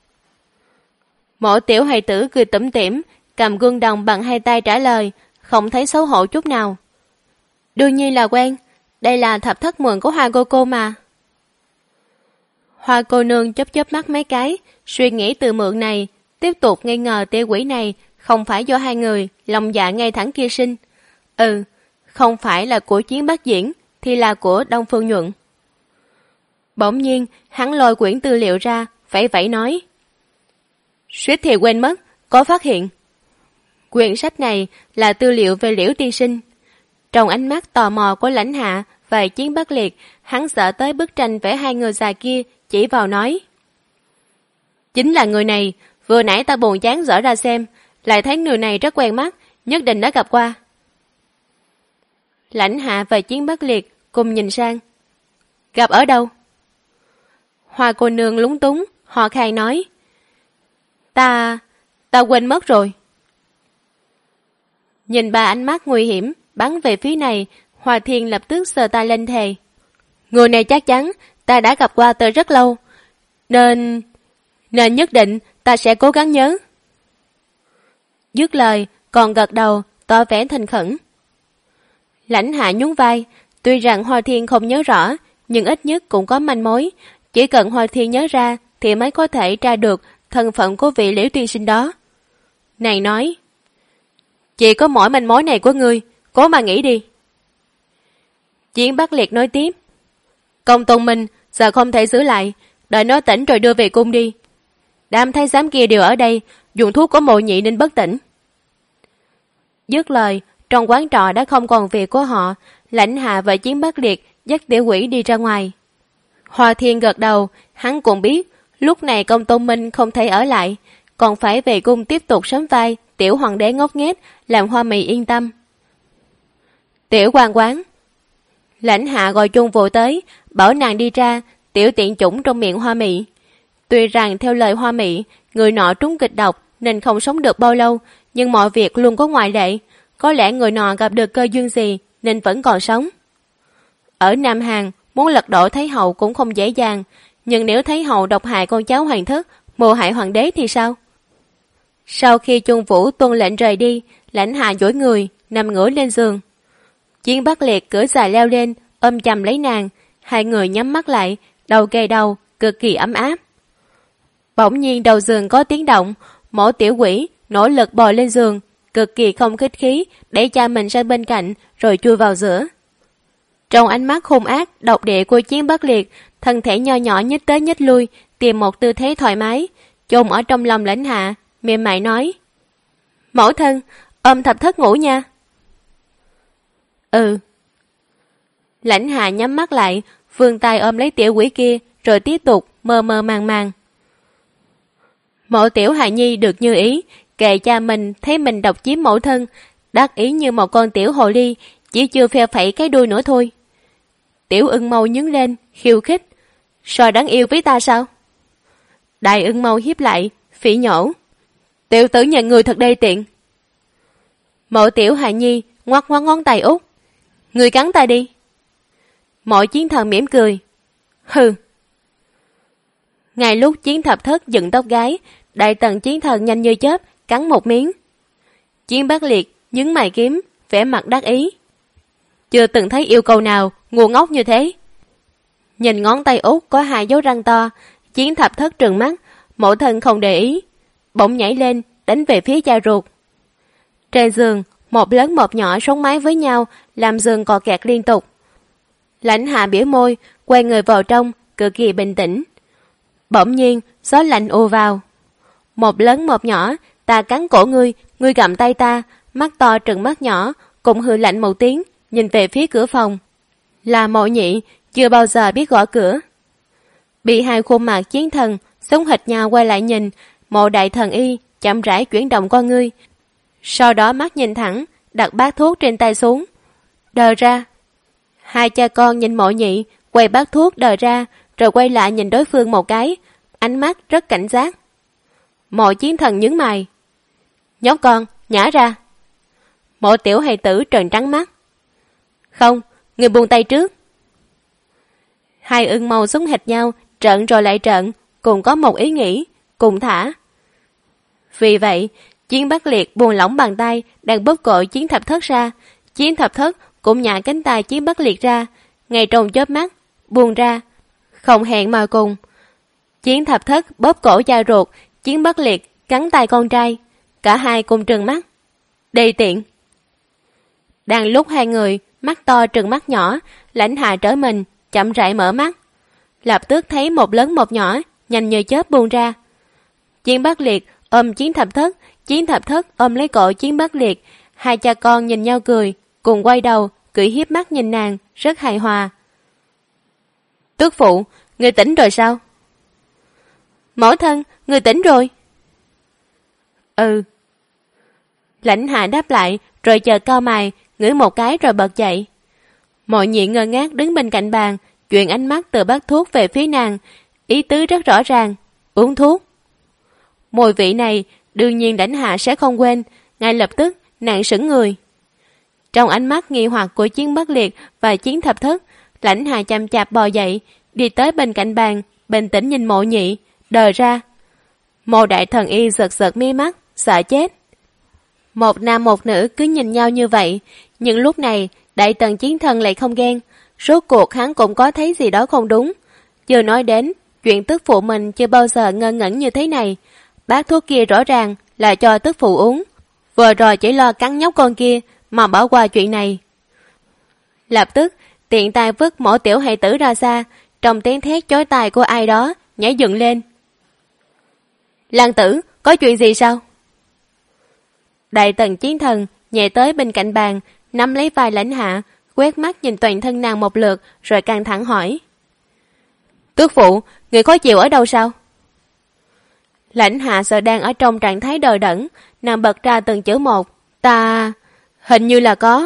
Mộ tiểu hài tử cười tủm tỉm, cầm gương đồng bằng hai tay trả lời, không thấy xấu hổ chút nào. Đương nhiên là quen, đây là thập thất mượn của Hoa cô mà. Hoa cô nương chớp chớp mắt mấy cái, suy nghĩ từ mượn này, tiếp tục nghi ngờ tia quỷ này không phải do hai người lòng dạ ngay thẳng kia sinh. Không phải là của Chiến Bắc Diễn thì là của Đông Phương Nhuận. Bỗng nhiên hắn lôi quyển tư liệu ra, vẫy vẫy nói. Suýt thì quên mất, có phát hiện. Quyển sách này là tư liệu về Liễu tiên sinh. Trong ánh mắt tò mò của Lãnh Hạ và Chiến Bắc Liệt, hắn sợ tới bức tranh vẽ hai người già kia, chỉ vào nói. Chính là người này, vừa nãy ta buồn chán dở ra xem, lại thấy người này rất quen mắt, nhất định đã gặp qua. Lãnh Hạ và Chiến Bắc Liệt cùng nhìn sang. Gặp ở đâu? Hoa cô nương lúng túng, họ khai nói. Ta quên mất rồi. Nhìn ba ánh mắt nguy hiểm bắn về phía này, Hoa Thiên lập tức sờ tay lên thề. Người này chắc chắn ta đã gặp qua từ rất lâu, nên nhất định ta sẽ cố gắng nhớ. Dứt lời còn gật đầu tỏ vẻ thành khẩn. Lãnh Hạ nhún vai, tuy rằng Hoa Thiên không nhớ rõ, nhưng ít nhất cũng có manh mối. Chỉ cần Hoa Thiên nhớ ra thì mới có thể tra được thân phận của vị Liễu tiên sinh đó. Nàng nói, chỉ có mỗi manh mối này của ngươi, cố mà nghĩ đi. Chiến Bắc Liệt nói tiếp, Công Tôn Minh giờ không thể giữ lại, đợi nó tỉnh rồi đưa về cung đi. Đám thái giám kia đều ở đây, dùng thuốc của Mộ Nhị nên bất tỉnh. Dứt lời, trong quán trọ đã không còn việc của họ, Lãnh Hạ và Chiến Bắc Liệt dắt tiểu quỷ đi ra ngoài. Hoa Thiên gật đầu, hắn cũng biết lúc này Công Tôn Minh không thể ở lại, còn phải về cung tiếp tục sắm vai tiểu hoàng đế ngốc nghếch, làm Hoa Mị yên tâm. Tiểu quan quán. Lãnh Hạ gọi chung vụ tới, bảo nàng đi ra, tiểu tiện chủng trong miệng Hoa Mị. Tuy rằng theo lời Hoa Mị, người nọ trúng kịch độc nên không sống được bao lâu, nhưng mọi việc luôn có ngoại lệ. Có lẽ người nọ gặp được cơ duyên gì nên vẫn còn sống. Ở Nam Hàn, muốn lật đổ Thái hậu cũng không dễ dàng, nhưng nếu Thái hậu độc hại con cháu hoàng thất, mưu hại hoàng đế thì sao? Sau khi Chung Vũ tuân lệnh rời đi, Lãnh Hạ duỗi người, nằm ngửa lên giường. Chiến Bắc Liệt cưỡi dài leo lên, ôm chầm lấy nàng, hai người nhắm mắt lại, đầu kề đầu, cực kỳ ấm áp. Bỗng nhiên đầu giường có tiếng động, Mộ tiểu quỷ nỗ lực bò lên giường, cực kỳ không khách khí, đẩy cha mình sang bên cạnh, rồi chui vào giữa. Trong ánh mắt hung ác, độc địa của Chiến Bắc Liệt, thân thể nho nhỏ nhích tới nhích lui, tìm một tư thế thoải mái, chôn ở trong lòng Lãnh Hạ, mềm mại nói. Mẫu thân, ôm thập thất ngủ nha. Lãnh Hạ nhắm mắt lại, vươn tay ôm lấy tiểu quỷ kia, rồi tiếp tục mơ mơ màng màng. Mộ tiểu hài nhi được như ý, kệ cha mình thấy mình độc chiếm mẫu thân, đắc ý như một con tiểu hồ ly, chỉ chưa phe phẩy cái đuôi nữa thôi. Tiểu ưng mâu nhướng lên, khiêu khích. So đáng yêu với ta sao? Đại ưng mâu hiếp lại, phỉ nhổ. Tiểu tử nhà người thật đê tiện. Mộ tiểu hài nhi ngoắc ngoắc ngón tay út. Người cắn ta đi. Mộ chiến thần mỉm cười. Hừ. Ngay lúc Chiến thập thất dựng tóc gái, đại tần chiến thần nhanh như chớp cắn một miếng. Chiến Bắc Liệt nhướng mày kiếm, vẻ mặt đắc ý. Chưa từng thấy yêu cầu nào ngu ngốc như thế. Nhìn ngón tay út có hai dấu răng to, Chiến thập thất trừng mắt, mẫu thân không để ý, bỗng nhảy lên đánh về phía cha ruột. Trên giường, một lớn một nhỏ sống mái với nhau, làm giường cọ kẹt liên tục. Lãnh Hạ bĩu môi, quay người vào trong, cực kỳ bình tĩnh. Bỗng nhiên, gió lạnh ùa vào. Một lớn một nhỏ, ta cắn cổ ngươi, ngươi gặm tay ta, mắt to trừng mắt nhỏ, cùng hừ lạnh một tiếng, nhìn về phía cửa phòng. Là Mộ Nhị, chưa bao giờ biết gõ cửa. Bị hai khuôn mặt chiến thần giống hệt nhau quay lại nhìn, Mộ đại thần y chậm rãi chuyển động con ngươi, sau đó mắt nhìn thẳng, đặt bát thuốc trên tay xuống. Đờ ra. Hai cha con nhìn Mộ Nhị, quay bát thuốc đờ ra, rồi quay lại nhìn đối phương một cái, ánh mắt rất cảnh giác. Mộ chiến thần nhướng mày. Nhóc con, nhả ra, Mộ tiểu hài tử trợn trắng mắt. Không, người buông tay trước. Hai ưng màu giống hệt nhau, trợn rồi lại trợn, cùng có một ý nghĩ, cùng thả. Vì vậy, Chiến Bắc Liệt buông lỏng bàn tay đang bóp cổ Chiến Thập Thất ra. Chiến Thập Thất cũng nhả cánh tay Chiến Bắc Liệt ra, ngay trong chớp mắt, buông ra, không hẹn mà cùng. Chiến Thập Thất bóp cổ cha ruột, Chiến Bắc Liệt cắn tay con trai, cả hai cùng trừng mắt. Đê tiện. Đang lúc hai người mắt to trừng mắt nhỏ, Lãnh Hạ trở mình, chậm rãi mở mắt, lập tức thấy một lớn một nhỏ nhanh như chớp buông ra. Chiến Bắc Liệt ôm Chiến Thập Thất, Chiến Thập Thất ôm lấy cổ Chiến Bắc Liệt, hai cha con nhìn nhau cười, cùng quay đầu cười hiếp mắt nhìn nàng, rất hài hòa. Tước phụ, người tỉnh rồi sao? Mẫu thân, người tỉnh rồi. Ừ. Lãnh Hạ đáp lại, rồi chờ cau mày, ngửi một cái rồi bật dậy. Mộ Nhị ngơ ngác đứng bên cạnh bàn, chuyển ánh mắt từ bát thuốc về phía nàng, ý tứ rất rõ ràng, uống thuốc. Mùi vị này đương nhiên Lãnh Hạ sẽ không quên, ngay lập tức nàng sững người. Trong ánh mắt nghi hoặc của Chiến Bắc Liệt và Chiến Thập Thất, Lãnh Hạ chậm chạp bò dậy, đi tới bên cạnh bàn, bình tĩnh nhìn Mộ Nhị, đờ ra. Mộ Đại Thần Y giật giật mi mắt, sợ chết. Một nam một nữ cứ nhìn nhau như vậy, nhưng lúc này Đại Tần Chiến Thần lại không ghen, rốt cuộc hắn cũng có thấy gì đó không đúng. Chưa nói đến chuyện tức phụ mình chưa bao giờ ngơ ngẩn như thế này, bát thuốc kia rõ ràng là cho tức phụ uống, vừa rồi chỉ lo cắn nhóc con kia mà bỏ qua chuyện này. Lập tức tiện tay vứt Mộ tiểu hài tử ra xa, trong tiếng thét chói tai của ai đó nhảy dựng lên. Lan tử, có chuyện gì sao? Đại Tần Chiến Thần nhẹ tới bên cạnh bàn, nắm lấy vai Lãnh Hạ, quét mắt nhìn toàn thân nàng một lượt, rồi căng thẳng hỏi. Tước phụ, người khó chịu ở đâu sao? Lãnh Hạ sợ đang ở trong trạng thái đờ đẫn, nàng bật ra từng chữ một. Ta... hình như là có.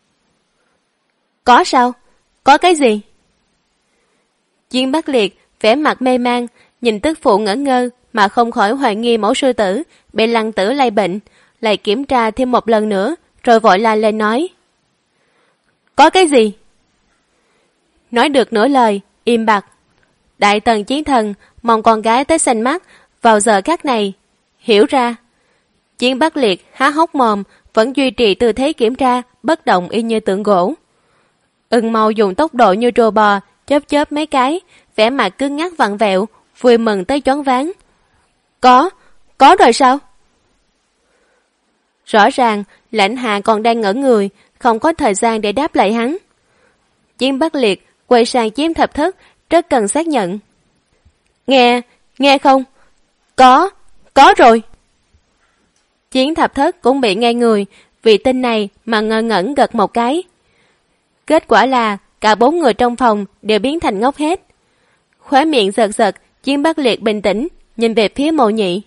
Có sao? Có cái gì? Chiến Bắc Liệt vẻ mặt mê man, nhìn tức phụ ngẩn ngơ mà không khỏi hoài nghi mẫu sư tử bị Lăng tử lây bệnh, lại kiểm tra thêm một lần nữa, rồi vội la lên nói. Có cái gì? Nói được nửa lời, im bặt. Đại Tần Chiến Thần mong con gái tới xanh mắt, vào giờ khắc này, hiểu ra. Chiến Bắc Liệt há hốc mồm, vẫn duy trì tư thế kiểm tra, bất động y như tượng gỗ. Ưng Mâu dùng tốc độ như rùa bò, chớp chớp mấy cái, vẻ mặt cứng ngắc vặn vẹo, vui mừng tới choáng váng. Có rồi sao? Rõ ràng, Lãnh Hạ còn đang ngỡ người, không có thời gian để đáp lại hắn. Chiến Bắc Liệt quay sang Chiến Thập Thất, rất cần xác nhận. Nghe không? Có rồi. Chiến Thập Thất cũng bị ngay người, vì tin này mà ngơ ngẩn gật một cái. Kết quả là cả bốn người trong phòng đều biến thành ngốc hết. Khóe miệng giật giật, Chiến Bắc Liệt bình tĩnh, nhìn về phía Mộ Nhị.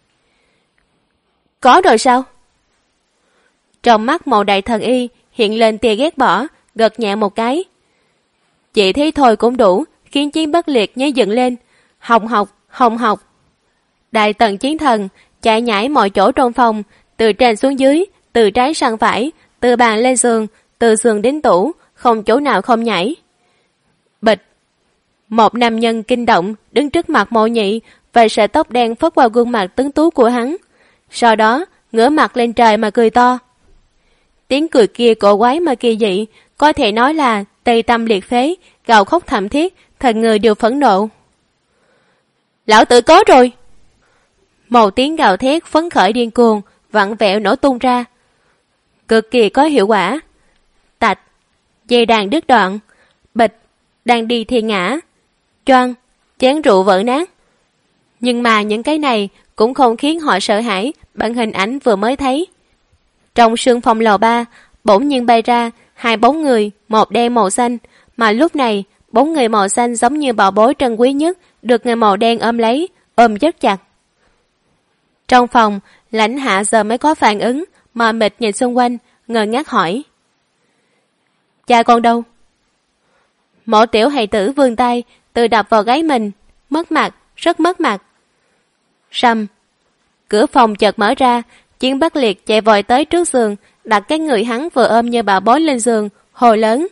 Có rồi sao? Trong mắt Mộ Đại Thần Y hiện lên tia ghét bỏ, gật nhẹ một cái. Chỉ thế thôi cũng đủ, khiến Chiến Bắc Liệt nhảy dựng lên. Hồng học. Đại Tần Chiến Thần chạy nhảy mọi chỗ trong phòng, từ trên xuống dưới, từ trái sang phải, từ bàn lên giường, từ giường đến tủ, không chỗ nào không nhảy. Bịch. Một nam nhân kinh động đứng trước mặt Mộ Nhị, và sợi tóc đen phất qua gương mặt tuấn tú của hắn. Sau đó ngửa mặt lên trời mà cười to. Tiếng cười kia cổ quái mà kỳ dị, có thể nói là tê tâm liệt phế, gào khóc thảm thiết, thần người đều phẫn nộ. Lão tử có rồi! Một tiếng gào thét phấn khởi điên cuồng, vặn vẹo nổ tung ra. Cực kỳ có hiệu quả. Tạch, dây đàn đứt đoạn. Bịch, đang đi thì ngã. Choang, chén rượu vỡ nát. Nhưng mà những cái này cũng không khiến họ sợ hãi bằng hình ảnh vừa mới thấy. Trong sương phòng lầu 3, bỗng nhiên bay ra hai bóng người, một đen màu xanh, mà lúc này bóng người màu xanh giống như bảo bối trân quý nhất được người màu đen ôm lấy, ôm rất chặt. Trong phòng, Lãnh Hạ giờ mới có phản ứng, mờ mịt nhìn xung quanh, ngơ ngác hỏi. Cha con đâu? Mộ tiểu hài tử vươn tay, tự đập vào gáy mình, mất mặt, rất mất mặt. Rầm. Cửa phòng chợt mở ra, Chiến Bắc Liệt chạy vội tới trước giường, đặt cái người hắn vừa ôm như bảo bối lên giường, hồ lớn.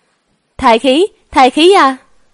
Thai khí à?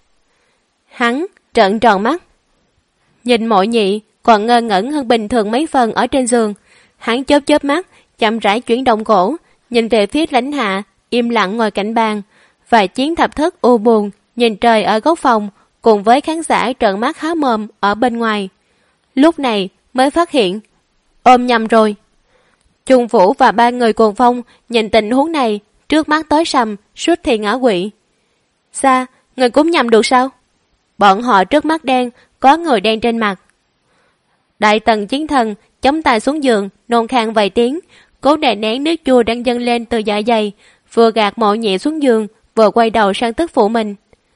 Hắn trợn tròn mắt. Nhìn Mộ Nhị còn ngơ ngẩn hơn bình thường mấy phần ở trên giường. Hắn chớp chớp mắt, chậm rãi chuyển động cổ, nhìn về phía Lãnh Hạ, im lặng ngồi cạnh bàn. Và Chiến Thập Thất u buồn, nhìn trời ở góc phòng, cùng với khán giả trợn mắt há mồm ở bên ngoài. Lúc này mới phát hiện, ôm nhầm rồi. Chung Vũ và ba người Cuồng Phong nhìn tình huống này, trước mắt tối sầm, suýt thì ngã quỵ. Sao, người cũng nhầm được sao? Bọn họ trước mắt đen, có người đen trên mặt. Đại Tần Chiến Thần chống tay xuống giường, nôn khan vài tiếng, cố đè nén nước chua đang dâng lên từ dạ dày, vừa gạt Mộ Nhị xuống giường, vừa quay đầu sang tức phụ mình.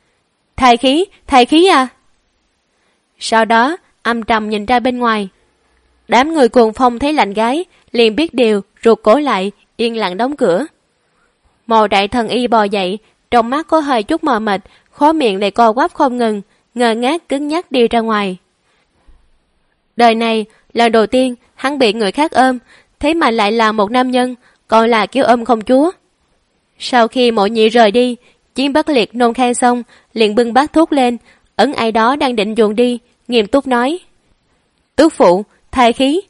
Thai khí à? Sau đó, âm trầm nhìn ra bên ngoài. Đám người Cuồng Phong thấy lạnh gáy, liền biết điều, rụt cổ lại, yên lặng đóng cửa. Mộ Đại Thần Y bò dậy, trong mắt có hơi chút mờ mịt, khóe miệng lại co quắp không ngừng, ngơ ngác cứng nhắc đi ra ngoài. Đời này, lần đầu tiên hắn bị người khác ôm, thế mà lại là một nam nhân, còn là kiểu ôm công chúa. Sau khi Mộ Nhị rời đi, Chiến Bất Liệt nôn khan xong, liền bưng bát thuốc lên, ấn ai đó đang định dồn đi, nghiêm túc nói. Tước phụ, thai khí.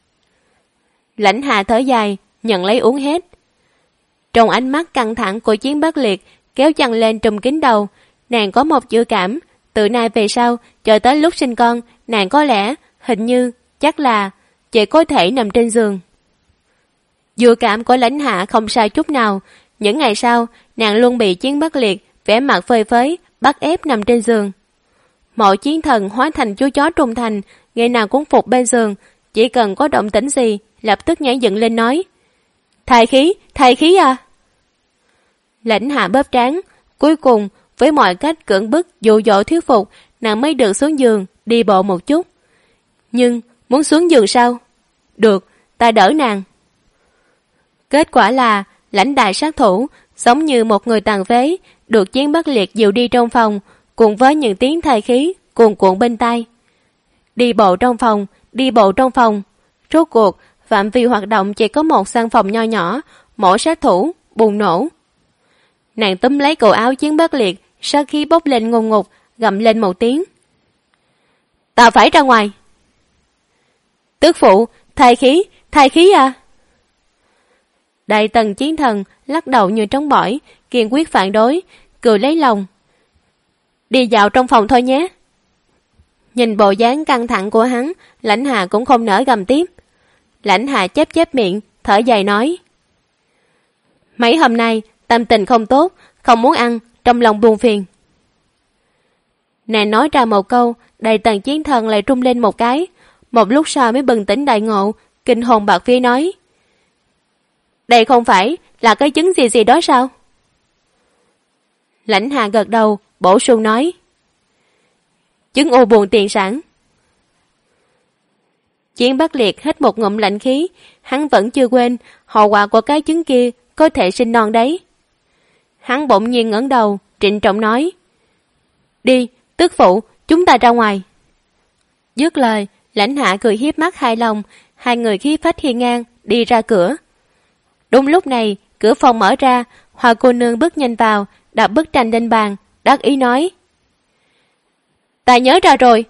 Lãnh Hạ thở dài, nhận lấy uống hết. Trong ánh mắt căng thẳng của Chiến Bất Liệt, kéo chăn lên trùm kín đầu, nàng có một dự cảm, từ nay về sau, chờ tới lúc sinh con, nàng có lẽ, hình như, chắc là, chỉ có thể nằm trên giường. Dự cảm của Lãnh Hạ không sai chút nào. Những ngày sau, nàng luôn bị Chiến Bất Liệt vẻ mặt phơi phới, bắt ép nằm trên giường. Mộ Chiến Thần hóa thành chú chó trung thành, ngày nào cũng phục bên giường, chỉ cần có động tĩnh gì, lập tức nhảy dựng lên nói. Thai khí à? Lãnh Hạ bóp trán, cuối cùng với mọi cách cưỡng bức dụ dỗ thuyết phục, nàng mới được xuống giường, đi bộ một chút. Nhưng muốn xuống giường sao? Được, ta đỡ nàng. Kết quả là Lãnh đại sát thủ, giống như một người tàn phế, được Chiến Bất Liệt dịu đi trong phòng, cùng với những tiếng thai khí cuồn cuộn bên tai. Đi bộ trong phòng. Rốt cuộc, phạm vi hoạt động chỉ có một căn phòng nho nhỏ, mổ sát thủ, bùng nổ. Nàng túm lấy cổ áo Chiến Bất Liệt, sát khí bốc lên ngùn ngụt, gầm lên một tiếng. Ta phải ra ngoài. Tước phụ, thai khí à? Đại Tần Chiến Thần lắc đầu như trống bỏi, kiên quyết phản đối, cười lấy lòng. Đi dạo trong phòng thôi nhé. Nhìn bộ dáng căng thẳng của hắn, Lãnh Hạ cũng không nỡ gầm tiếp. Lãnh Hạ chép miệng, thở dài nói. Mấy hôm nay, tâm tình không tốt, không muốn ăn, trong lòng buồn phiền. Nàng nói ra một câu, Đại Tần Chiến Thần lại trung lên một cái, một lúc sau mới bừng tỉnh đại ngộ, kinh hồn bạc vía nói. Đây không phải là cái chứng gì đó sao? Lãnh Hạ gật đầu, bổ sung nói. Chứng u buồn tiền sản. Chiến Bất Liệt hít một ngụm lạnh khí, hắn vẫn chưa quên hậu quả của cái chứng kia có thể sinh non đấy. Hắn bỗng nhiên ngẩng đầu, trịnh trọng nói. Đi, tước phụ, chúng ta ra ngoài. Dứt lời, Lãnh Hạ cười hiếp mắt hài lòng, hai người khí phách hiên ngang đi ra cửa. Đúng lúc này, cửa phòng mở ra, Hoa cô nương bước nhanh vào, đặt bức tranh lên bàn, đắc ý nói. Ta nhớ ra rồi.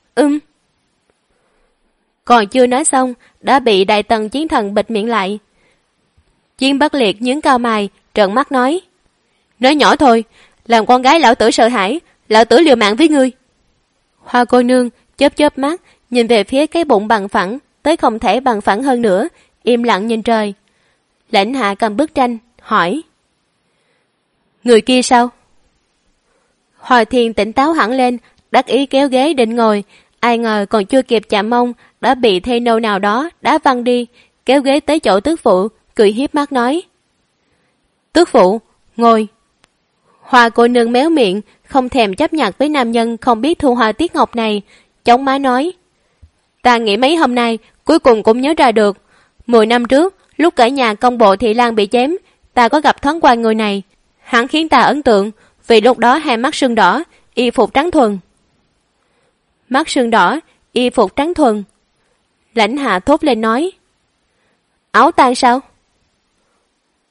Còn chưa nói xong, đã bị Đại Tần Chiến Thần bịt miệng lại. Chiến Bất Liệt nhướng cao mày, trợn mắt nói. Nói nhỏ thôi, làm con gái lão tử sợ hãi, lão tử liều mạng với ngươi. Hoa cô nương chớp mắt, nhìn về phía cái bụng bằng phẳng, tới không thể bằng phẳng hơn nữa, im lặng nhìn trời. Lãnh Hạ cầm bức tranh, hỏi. Người kia sao? Hoa Thiên tỉnh táo hẳn lên, đắc ý kéo ghế định ngồi, ai ngờ còn chưa kịp chạm mông, đã bị thây nô nào đó đá văng đi, kéo ghế tới chỗ tước phụ, cười hiếp mắt nói. Tước phụ, ngồi. Hoa cô nương méo miệng, không thèm chấp nhận với nam nhân không biết thu hoa tiết ngọc này, chống má nói. Ta nghĩ mấy hôm nay, cuối cùng cũng nhớ ra được. 10 năm trước, lúc cả nhà công bộ Thị Lan bị chém, ta có gặp thoáng qua người này. Hắn khiến ta ấn tượng, vì lúc đó hai mắt sưng đỏ, y phục trắng thuần. Mắt sưng đỏ, y phục trắng thuần. Lãnh Hạ thốt lên nói. Áo tang sao?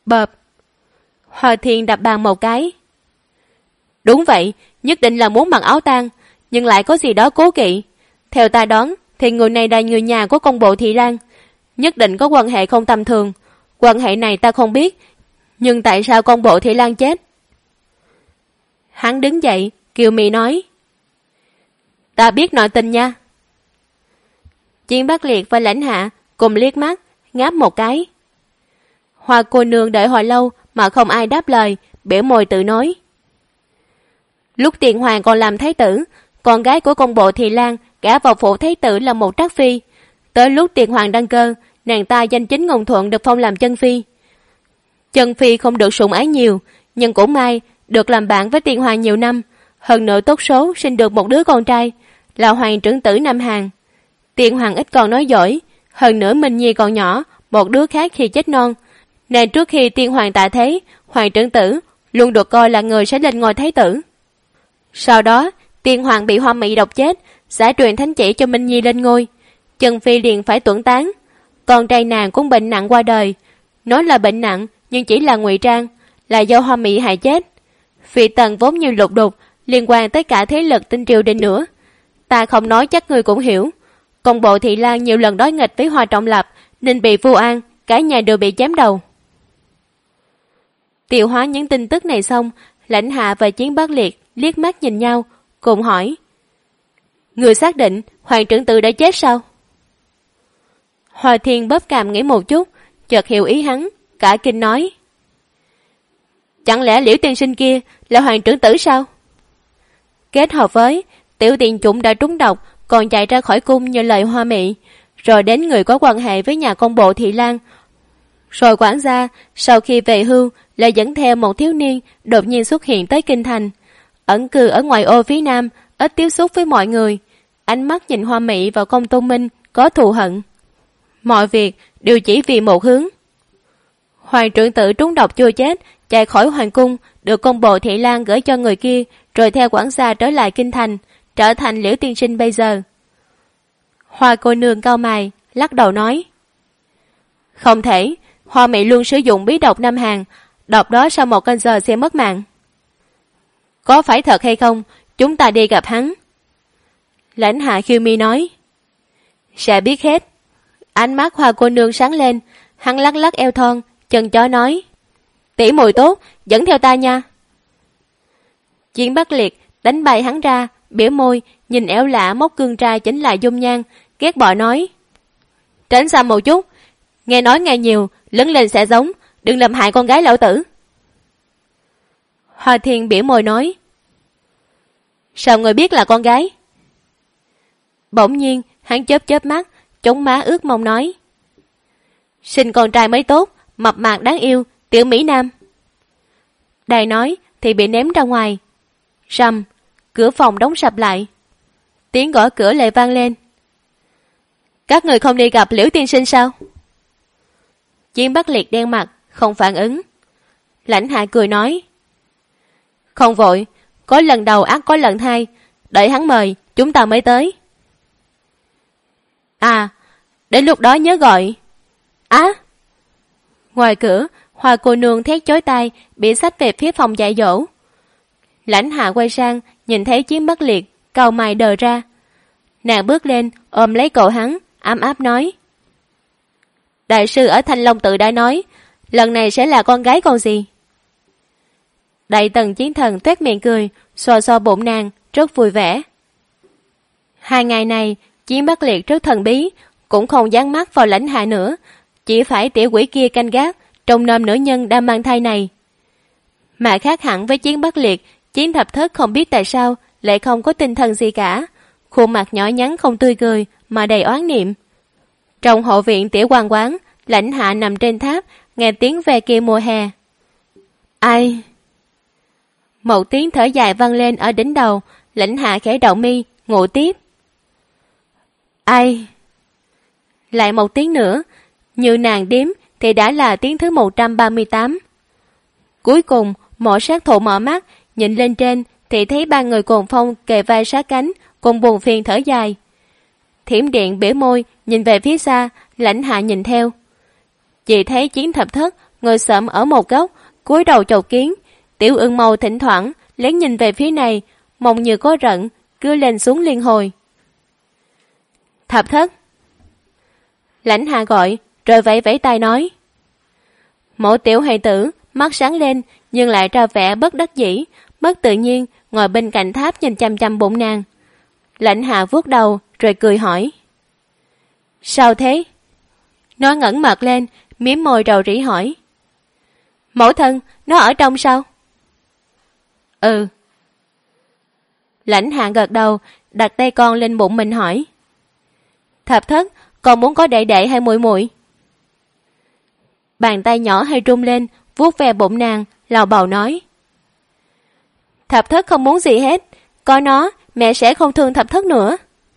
Bợp. Hoa Thiên đập bàn một cái. Đúng vậy, nhất định là muốn mặc áo tang, nhưng lại có gì đó cố kỵ. Theo ta đoán thì người này là người nhà của công bộ Thị Lan, nhất định có quan hệ không tầm thường. Quan hệ này ta không biết, nhưng tại sao công bộ Thị Lan chết? Hắn đứng dậy, kiều mị nói. Ta biết nội tình nha. Chiến Bắc Liệt và Lãnh Hạ cùng liếc mắt, ngáp một cái. Hoa cô nương đợi hồi lâu mà không ai đáp lời, bĩu môi tự nói. Lúc Tiền Hoàng còn làm thái tử, con gái của công bộ Thị Lan gả vào phủ thái tử là một trác phi. Tới lúc Tiền Hoàng đăng cơ, nàng ta danh chính ngôn thuận được phong làm chân phi. Chân phi không được sủng ái nhiều, nhưng cũng may được làm bạn với Tiền Hoàng nhiều năm, hơn nữa tốt số sinh được một đứa con trai, là hoàng trưởng tử Nam Hàn. Tiền Hoàng ít còn nói giỏi, hơn nữa Minh Nhi còn nhỏ, một đứa khác thì chết non, nên trước khi Tiên Hoàng tạ thế, hoàng trưởng tử luôn được coi là người sẽ lên ngôi thái tử. Sau đó, Tiên Hoàng bị Hoa Mị độc chết, sẽ truyền thánh chỉ cho Minh Nhi lên ngôi. Chân phi liền phải tuẫn tán. Con trai nàng cũng bệnh nặng qua đời. Nói là bệnh nặng, nhưng chỉ là ngụy trang, là do Hoa Mị hại chết. Phi tần vốn như lục đục, liên quan tới cả thế lực trên triều đình nữa. Ta không nói chắc người cũng hiểu. Công bộ Thị Lan nhiều lần đối nghịch với Hoa Trọng Lập, nên bị vu oan, cả nhà đều bị chém đầu. Tiêu hóa những tin tức này xong, Lãnh Hạ và Chiến Bắc Liệt liếc mắt nhìn nhau, cùng hỏi. Người xác định hoàng trưởng tử đã chết sao? Hoa Thiên bóp cằm nghĩ một chút, chợt hiểu ý hắn, cả kinh nói. Chẳng lẽ Liễu tiên sinh kia là hoàng trưởng tử sao? Kết hợp với tiểu tiền chủng đã trúng độc, còn chạy ra khỏi cung như lời Hoa Mị, rồi đến người có quan hệ với nhà công bộ Thị Lan. Rồi quản gia sau khi về hưu lại dẫn theo một thiếu niên đột nhiên xuất hiện tới kinh thành, ẩn cư ở ngoài ô phía nam, ít tiếp xúc với mọi người. Ánh mắt nhìn Hoa Mị và Công Tôn Minh có thù hận. Mọi việc đều chỉ vì một hướng. Hoàng trưởng tử trúng độc chưa chết, chạy khỏi hoàng cung, được công bộ Thị Lan gửi cho người kia, rồi theo quản gia trở lại kinh thành, trở thành Liễu tiên sinh bây giờ. Hoa cô nương cau mày, lắc đầu nói. Không thể, Hoa Mị luôn sử dụng bí độc Nam Hàn, độc đó sau 1 canh giờ sẽ mất mạng. Có phải thật hay không, chúng ta đi gặp hắn. Lãnh Hạ khiêu mi nói. Sẽ biết hết. Ánh mắt Hoa cô nương sáng lên, hắn lắc lắc eo thon, chân chó nói. Tỉ mùi tốt, dẫn theo ta nha. Chiến Bắc Liệt đánh bay hắn ra, bĩu môi, nhìn éo lạ móc cương trai chỉnh lại dung nhan, ghét bỏ nói. Tránh xa một chút, nghe nói nghe nhiều, lớn lên sẽ giống, đừng làm hại con gái lão tử. Hoa Thiên bĩu môi nói. Sao người biết là con gái? Bỗng nhiên, hắn chớp chớp mắt, chống má ướt mong nói. Sinh con trai mới tốt, mập mạp đáng yêu, tiểu Mỹ Nam. Đài nói thì bị ném ra ngoài. Rầm, cửa phòng đóng sập lại. Tiếng gõ cửa lại vang lên. Các người không đi gặp Liễu tiên sinh sao? Chiến Bắc Liệt đen mặt, không phản ứng. Lãnh Hạ cười nói. Không vội, có lần đầu ắt có lần hai, đợi hắn mời, chúng ta mới tới. À, đến lúc đó nhớ gọi. Á! Ngoài cửa, Hoa cô nương thét chói tai, bị xách về phía phòng dạy dỗ. Lãnh Hạ quay sang, nhìn thấy Chiến Bắc Liệt, cau mày đờ ra. Nàng bước lên, ôm lấy cổ hắn, ấm áp nói. Đại sư ở Thanh Long Tự đã nói, lần này sẽ là con gái con gì? Đại tần chiến thần tuét miệng cười, xoa xoa bụng nàng, rất vui vẻ. 2 ngày này, Chiến Bắc Liệt rất thần bí, cũng không dán mắt vào Lãnh Hạ nữa, chỉ phải tiểu quỷ kia canh gác, trông nom nữ nhân đang mang thai này. Mà khác hẳn với Chiến Bắc Liệt, Chiến Thập Thất không biết tại sao lại không có tinh thần gì cả, khuôn mặt nhỏ nhắn không tươi cười mà đầy oán niệm. Trong hậu viện tiểu quan quán, Lãnh Hạ nằm trên tháp, nghe tiếng ve kia mùa hè. Ai? Một tiếng thở dài vang lên ở đỉnh đầu, Lãnh Hạ khẽ động mi, ngủ tiếp. Ai? Lại một tiếng nữa, như nàng đếm thì đã là tiếng thứ 138. Cuối cùng, Mộ Sát Thụ mở mắt, nhìn lên trên thì thấy 3 người Cồn Phong kề vai sát cánh, cùng buồn phiền thở dài. Thiểm Điện bĩu môi, nhìn về phía xa, Lãnh Hạ nhìn theo. Chỉ thấy Chiến Thập Thất ngồi xổm ở một góc, cúi đầu chầu kiến. Tiểu Ưng Mâu thỉnh thoảng lén nhìn về phía này, mong như có rận, cứ lên xuống liên hồi. Thập thất. Lãnh Hạ gọi, rồi vẫy vẫy tay nói. Mộ tiểu hài tử, mắt sáng lên, nhưng lại ra vẻ bất đắc dĩ, mất tự nhiên, ngồi bên cạnh tháp nhìn chăm chăm bụng nàng. Lãnh Hạ vuốt đầu, rồi cười hỏi. Sao thế? Nó ngẩng mặt lên, mím môi rầu rĩ hỏi. Mẫu thân, nó ở trong sao? Ừ. Lãnh Hạ gật đầu, đặt tay con lên bụng mình hỏi. Thập thất, con muốn có đệ đệ hay muội muội? Bàn tay nhỏ hơi rung lên, vuốt ve bụng nàng, lào bầu nói. Thập thất không muốn gì hết, có nó, mẹ sẽ không thương thập thất nữa.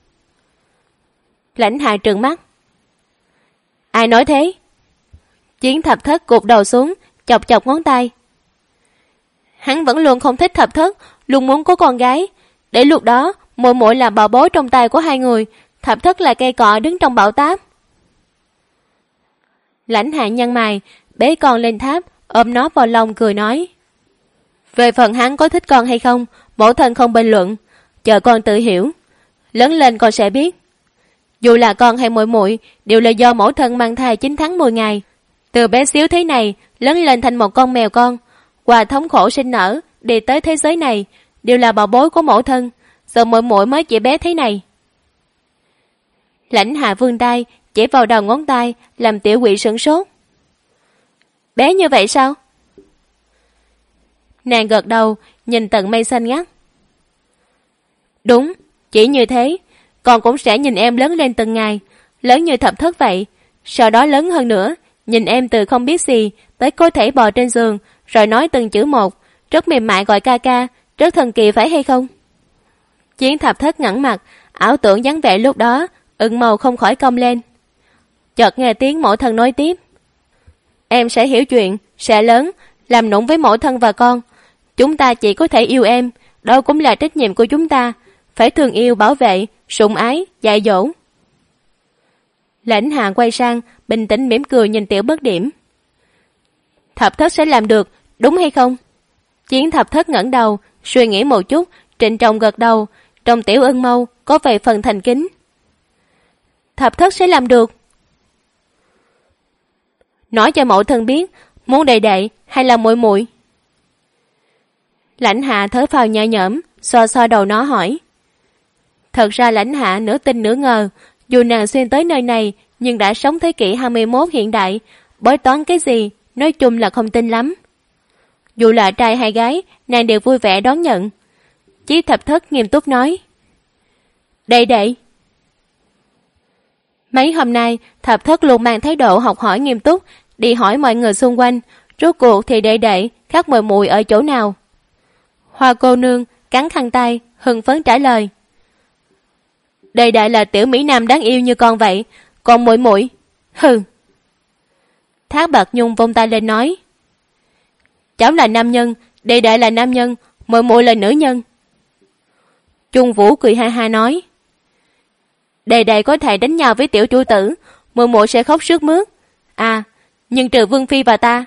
Lãnh Hạ trừng mắt. Ai nói thế? Chiến thập thất gục đầu xuống, chọc chọc ngón tay. Hắn vẫn luôn không thích thập thất, luôn muốn có con gái. Để lúc đó, muội muội là bảo bối trong tay của hai người, thập thất là cây cọ đứng trong bão táp. Lãnh Hạ nhăn mày, bế con lên tháp, ôm nó vào lòng cười nói. Về phần hắn có thích con hay không, mẫu thân không bình luận, chờ con tự hiểu. Lớn lên con sẽ biết. Dù là con hay muội muội đều là do mẫu thân mang thai 9 tháng 10 ngày. Từ bé xíu thế này, lớn lên thành một con mèo con, qua thống khổ sinh nở, đi tới thế giới này, đều là bảo bối của mẫu thân, giờ muội muội mới chỉ bé thế này. Lãnh Hạ vươn tay, chỉ vào đầu ngón tay, làm Tiểu Quỷ sửng sốt. Bé như vậy sao? Nàng gật đầu, nhìn tận mây xanh ngắt. Đúng, chỉ như thế, con cũng sẽ nhìn em lớn lên từng ngày, lớn như thập thất vậy, sau đó lớn hơn nữa, nhìn em từ không biết gì, tới có thể bò trên giường, rồi nói từng chữ một, rất mềm mại gọi ca ca, rất thần kỳ phải hay không? Chiến thập thất ngẩng mặt, ảo tưởng dáng vẻ lúc đó, Ưng Mâu không khỏi cong lên. Chợt nghe tiếng mẫu thân nói tiếp. Em sẽ hiểu chuyện, sẽ lớn, làm nũng với mẫu thân và con. Chúng ta chỉ có thể yêu em, đó cũng là trách nhiệm của chúng ta, phải thương yêu, bảo vệ, sủng ái, dạy dỗ. Lãnh Hạ quay sang, bình tĩnh mỉm cười nhìn Tiểu Bất Điểm. Thập thất sẽ làm được, đúng hay không? Chiến thập thất ngẩng đầu, suy nghĩ một chút, trịnh trọng gật đầu, trong Tiểu Ưng Mâu có vài phần thành kính. Thập thất sẽ làm được. Nói cho mẫu thân biết, muốn đệ đệ hay là muội muội? Lãnh Hạ thở phào nhẹ nhõm, xoa xoa đầu nó hỏi. Thật ra Lãnh Hạ nửa tin nửa ngờ, dù nàng xuyên tới nơi này, nhưng đã sống thế kỷ 21 hiện đại, bói toán cái gì, nói chung là không tin lắm. Dù là trai hay gái, nàng đều vui vẻ đón nhận. Chí thập thất nghiêm túc nói. Đệ đệ. Mấy hôm nay, thập thất luôn mang thái độ học hỏi nghiêm túc, đi hỏi mọi người xung quanh, rốt cuộc thì đệ đệ khác muội muội ở chỗ nào. Hoa cô nương cắn khăn tay, hưng phấn trả lời. Đệ đệ là tiểu mỹ nam đáng yêu như con vậy, còn muội muội, hừ. Thác Bạc Nhung vung tay lên nói. Cháu là nam nhân, đệ đệ là nam nhân, muội muội là nữ nhân. Trung Vũ cười ha ha nói. Đệ đệ có thể đánh nhau với tiểu chủ tử, muội muội sẽ khóc sướt mướt. À, nhưng trừ Vương Phi và ta.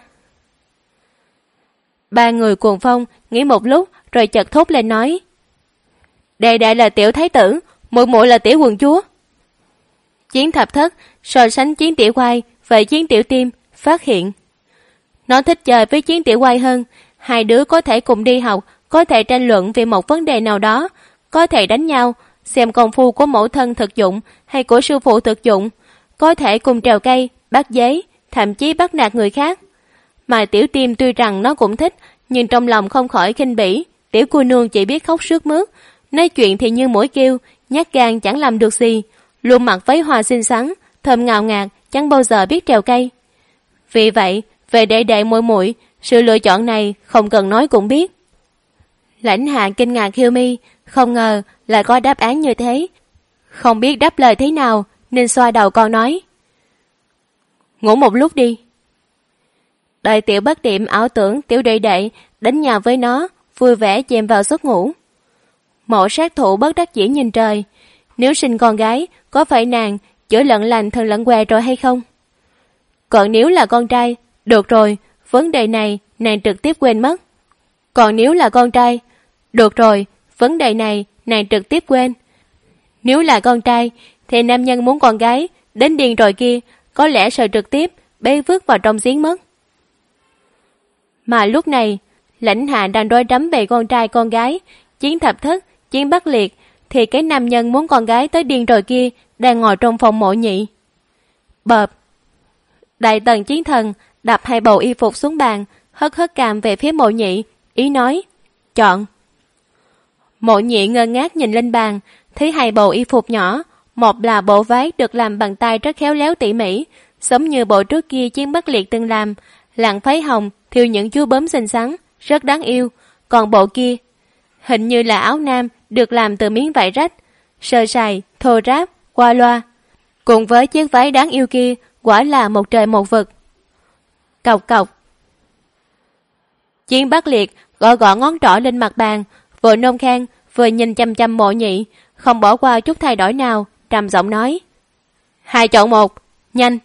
Ba người cuồng phong nghĩ một lúc rồi chợt thốt lên nói. Đệ đệ là tiểu thái tử, muội muội là tiểu quận chúa. Chiến thập thất so sánh Chiến tiểu quai với Chiến tiểu tim, phát hiện nó thích chơi với Chiến tiểu quai hơn. Hai đứa có thể cùng đi học, có thể tranh luận về một vấn đề nào đó, có thể đánh nhau, xem công phu của mẫu thân thực dụng hay của sư phụ thực dụng, có thể cùng trèo cây, bắt giấy, thậm chí bắt nạt người khác. Mà tiểu tim tuy rằng nó cũng thích, nhưng trong lòng không khỏi khinh bỉ, tiểu cô nương chỉ biết khóc sướt mướt, nói chuyện thì như mũi kêu, nhát gan chẳng làm được gì, luôn mặc váy hoa xinh xắn, thơm ngào ngạt, chẳng bao giờ biết trèo cây. Vì vậy, về đệ đệ muội muội, sự lựa chọn này không cần nói cũng biết. Lãnh Hạ kinh ngạc hiêu mi, không ngờ lại có đáp án như thế, không biết đáp lời thế nào nên xoa đầu con nói. Ngủ một lúc đi. Đợi Tiểu Bất Điểm ảo tưởng tiểu đệ đệ đánh nhau với nó, vui vẻ chìm vào giấc ngủ. Mộ sát thủ bất đắc dĩ nhìn trời, nếu sinh con gái, có phải nàng chữa lận lành thần lẫn què rồi hay không? Còn nếu là con trai, Được rồi, vấn đề này nàng trực tiếp quên mất. Còn nếu là con trai? Được rồi, vấn đề này nàng trực tiếp quên. Nếu là con trai, thì nam nhân muốn con gái, đến điên rồi kia, có lẽ sợ trực tiếp bế vứt vào trong giếng mất. Mà lúc này, Lãnh Hạ đang rối rắm về con trai con gái, Chiến Thập Thất, Chiến Bắc Liệt, thì cái nam nhân muốn con gái tới điên rồi kia đang ngồi trong phòng Mộ Nhị. Bợp. Đại Tần Chiến Thần đập hai bầu y phục xuống bàn, hất hất cằm về phía Mộ Nhị, ý nói, chọn. Mộ Nhị ngơ ngác nhìn lên bàn, thấy hai bầu y phục nhỏ, một là bộ váy được làm bằng tay rất khéo léo tỉ mỉ, giống như bộ trước kia Chiến Bắc Liệt từng làm, làn váy hồng thêu những chú bướm xinh xắn, rất đáng yêu. Còn bộ kia, hình như là áo nam được làm từ miếng vải rách, sơ sài, thô ráp, qua loa. Cùng với chiếc váy đáng yêu kia, quả là một trời một vực. Cộc cộc. Chiến Bắc Liệt gõ gõ ngón trỏ lên mặt bàn, vừa nôn khan, vừa nhìn chăm chăm Mộ Nhị, không bỏ qua chút thay đổi nào, trầm giọng nói. 2 chọn 1, nhanh.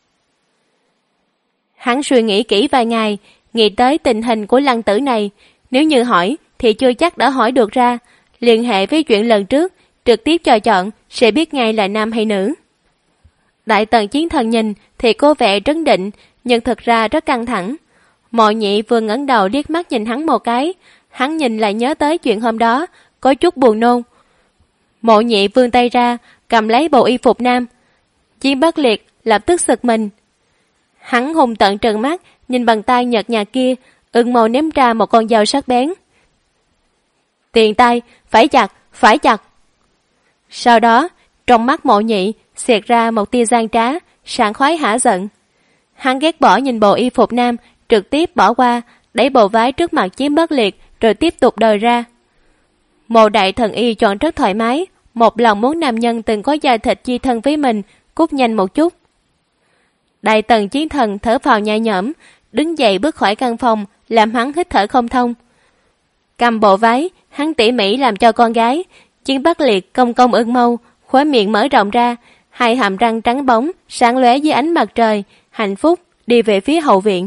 Hắn suy nghĩ kỹ vài ngày, nghĩ tới tình hình của Lăng Tử này, nếu như hỏi thì chưa chắc đã hỏi được ra, liên hệ với chuyện lần trước, trực tiếp cho chọn sẽ biết ngay là nam hay nữ. Đại Tần Chiến Thần nhìn thì có vẻ trấn định, nhưng thực ra rất căng thẳng. Mộ Nhị vừa ngẩng đầu liếc mắt nhìn hắn một cái, hắn nhìn lại nhớ tới chuyện hôm đó, có chút buồn nôn. Mộ Nhị vươn tay ra, cầm lấy bộ y phục nam. Chiến Bắc Liệt lập tức sực mình. Hắn hung tợn trừng mắt, nhìn bàn tay nhợt nhạt kia, ưng màu ném ra một con dao sắc bén. Tiền tay, phải chặt, phải chặt. Sau đó, trong mắt Mộ Nhị xẹt ra một tia gian trá, sảng khoái hả giận. Hắn ghét bỏ nhìn bộ y phục nam, trực tiếp bỏ qua, đẩy bộ váy trước mặt Chiến Bắc Liệt, rồi tiếp tục đời ra. Mộ Đại Thần Y chọn rất thoải mái, một lòng muốn nam nhân từng có da thịt chi thân với mình, cút nhanh một chút. Đại Tần Chiến Thần thở phào nhẹ nhõm, đứng dậy bước khỏi căn phòng, làm hắn hít thở không thông. Cầm bộ váy, hắn tỉ mỉ làm cho con gái. Chiến Bắc Liệt cong cong ưng mâu, khóe miệng mở rộng ra, hai hàm răng trắng bóng, sáng lóe dưới ánh mặt trời, hạnh phúc đi về phía hậu viện.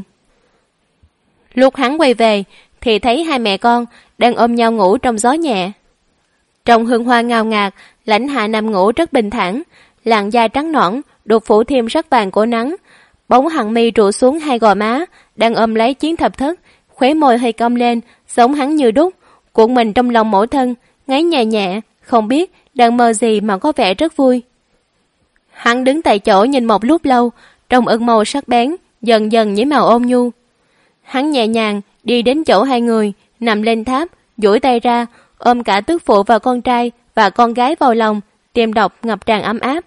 Lúc hắn quay về, thì thấy hai mẹ con đang ôm nhau ngủ trong gió nhẹ. Trong hương hoa ngào ngạt, Lãnh Hạ nằm ngủ rất bình thản, làn da trắng nõn được phủ thêm sắc vàng của nắng, bóng hằng mi trụ xuống hai gò má, đang ôm lấy Chiến Thập Thất, khóe môi hơi cong lên, giống hắn như đúc, cuộn mình trong lòng mẫu thân, ngáy nhẹ nhẹ, không biết đang mơ gì mà có vẻ rất vui. Hắn đứng tại chỗ nhìn một lúc lâu, trong ưng màu sắc bén, dần dần nhiễm màu ôn nhu. Hắn nhẹ nhàng đi đến chỗ hai người, nằm lên tháp, duỗi tay ra, ôm cả tước phụ và con trai và con gái vào lòng, tim đập ngập tràn ấm áp.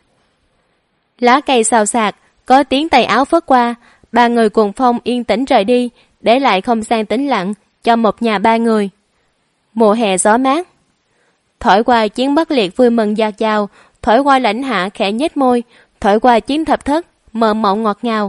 Lá cây xào xạc, có tiếng tay áo phất qua, ba người cuồng phong yên tĩnh rời đi, để lại không gian tĩnh lặng cho một nhà ba người. Mùa hè gió mát, thổi qua Chiến Bắc Liệt vui mừng dạt dào, thổi qua Lãnh Hạ khẽ nhếch môi, thổi qua Chiến Thập Thất mơ mộng ngọt ngào.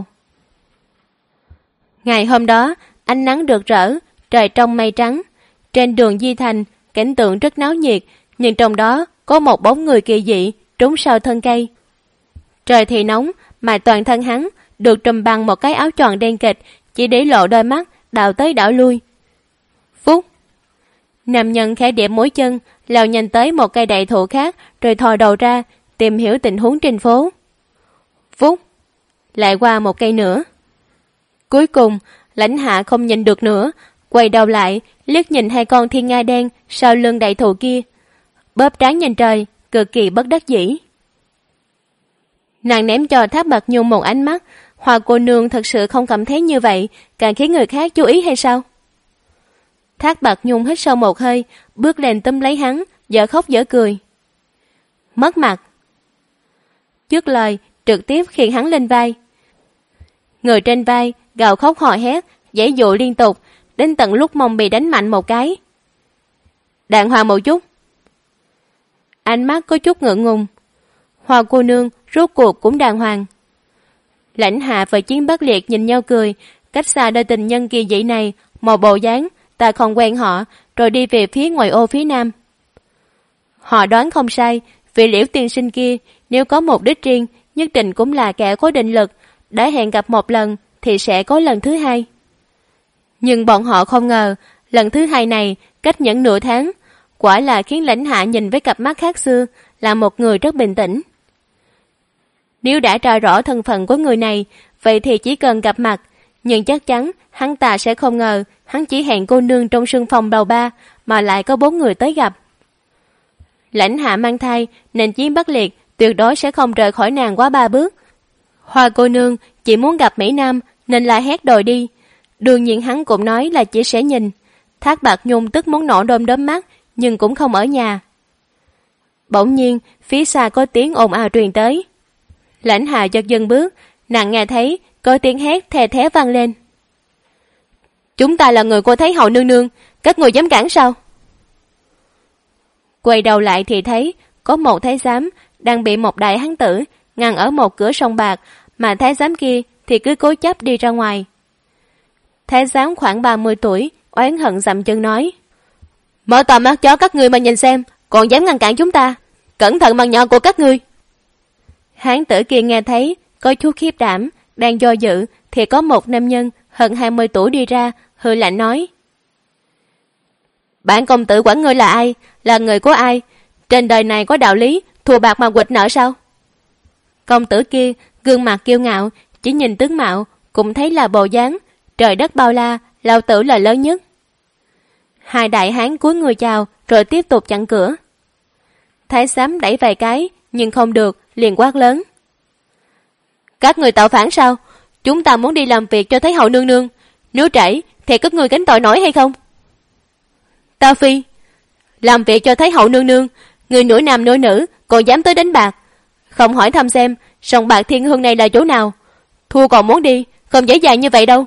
Ngày hôm đó, ánh nắng rực rỡ, trời trong mây trắng. Trên đường Di Thành, cảnh tượng rất náo nhiệt, nhưng trong đó có một bóng người kỳ dị trốn sau thân cây. Trời thì nóng, mà toàn thân hắn được trùm bằng một cái áo choàng đen kịch, chỉ để lộ đôi mắt đảo tới đảo lui. Phúc! Nam nhân khẽ điểm mũi chân, lao nhanh tới một cây đại thụ khác, rồi thò đầu ra, tìm hiểu tình huống trên phố. Phúc! Lại qua một cây nữa. Cuối cùng, Lãnh Hạ không nhìn được nữa, quay đầu lại, liếc nhìn hai con thiên nga đen sau lưng đại thụ kia. Bóp trán nhìn trời, cực kỳ bất đắc dĩ. Nàng ném cho Thác Bạt Nhung một ánh mắt, Hoa cô nương thật sự không cảm thấy như vậy, càng khiến người khác chú ý hay sao? Thác Bạt Nhung hít sâu một hơi, bước lên túm lấy hắn, dở khóc dở cười. Mất mặt. Dứt lời, trực tiếp khiêng hắn lên vai. Người trên vai gào khóc hò hét, giãy dụ liên tục, đến tận lúc mông bị đánh mạnh một cái. Đàng hoàng một chút. Ánh mắt có chút ngượng ngùng. Hoa cô nương rốt cuộc cũng đàng hoàng. Lãnh Hạ và Chiến Bắc Liệt nhìn nhau cười, cách xa đôi tình nhân kỳ dị này, một bộ dáng ta không quen họ, rồi đi về phía ngoài ô phía nam. Họ đoán không sai, vị Liễu tiên sinh kia nếu có mục đích riêng, nhất định cũng là kẻ có định lực, đã hẹn gặp một lần thì sẽ có lần thứ hai. Nhưng bọn họ không ngờ, lần thứ hai này cách nhẫn nửa tháng, quả là khiến Lãnh Hạ nhìn với cặp mắt khác xưa, là một người rất bình tĩnh. Nếu đã tra rõ thân phận của người này, vậy thì chỉ cần gặp mặt, nhưng chắc chắn hắn ta sẽ không ngờ hắn chỉ hẹn cô nương trong sương phòng đầu 3 mà lại có 4 người tới gặp. Lãnh Hạ mang thai nên Chiến Bắc Liệt tuyệt đối sẽ không rời khỏi nàng quá 3 bước. Hoa cô nương chỉ muốn gặp Mỹ Nam nên la hét đòi đi. Đương nhiên hắn cũng nói là chỉ sẽ nhìn. Thác Bạc Nhung tức muốn nổ đom đóm mắt nhưng cũng không ở nhà. Bỗng nhiên phía xa có tiếng ồn ào truyền tới. Lãnh Hạ giật dừng bước, nàng nghe thấy có tiếng hét thè thé vang lên. Chúng ta là người của Thái hậu nương nương, các người dám cản sao? Quay đầu lại thì thấy có một thái giám đang bị một đại hán tử ngăn ở một cửa sông bạc, mà thái giám kia thì cứ cố chấp đi ra ngoài. Thái giám khoảng 30 tuổi oán hận dậm chân nói: Mở to mắt chó các ngươi mà nhìn xem, còn dám ngăn cản chúng ta, cẩn thận màn nhọn của các ngươi. Hán tử kia nghe thấy có chút khiếp đảm, đang do dự thì có một nam nhân hơn 20 tuổi đi ra, hừ lạnh nói: Bản công tử quản ngươi là ai, là người của ai? Trên đời này có đạo lý thua bạc mà quỵt nợ sao? Công tử kia gương mặt kiêu ngạo, chỉ nhìn tướng mạo cũng thấy là bộ dáng trời đất bao la, lão tử là lớn nhất. Hai đại hán cúi người chào rồi tiếp tục chặn cửa. Thái giám đẩy vài cái nhưng không được, liền quát lớn: Các người tạo phản sao? Chúng ta muốn đi làm việc cho Thái hậu nương nương, nếu trễ thì các người gánh tội nổi hay không? Ta phi, làm việc cho Thái hậu nương nương, người nửa nam nửa nữ còn dám tới đánh bạc, không hỏi thăm xem sòng bạc Thiên Hương này là chỗ nào, thua còn muốn đi, không dễ dàng như vậy đâu.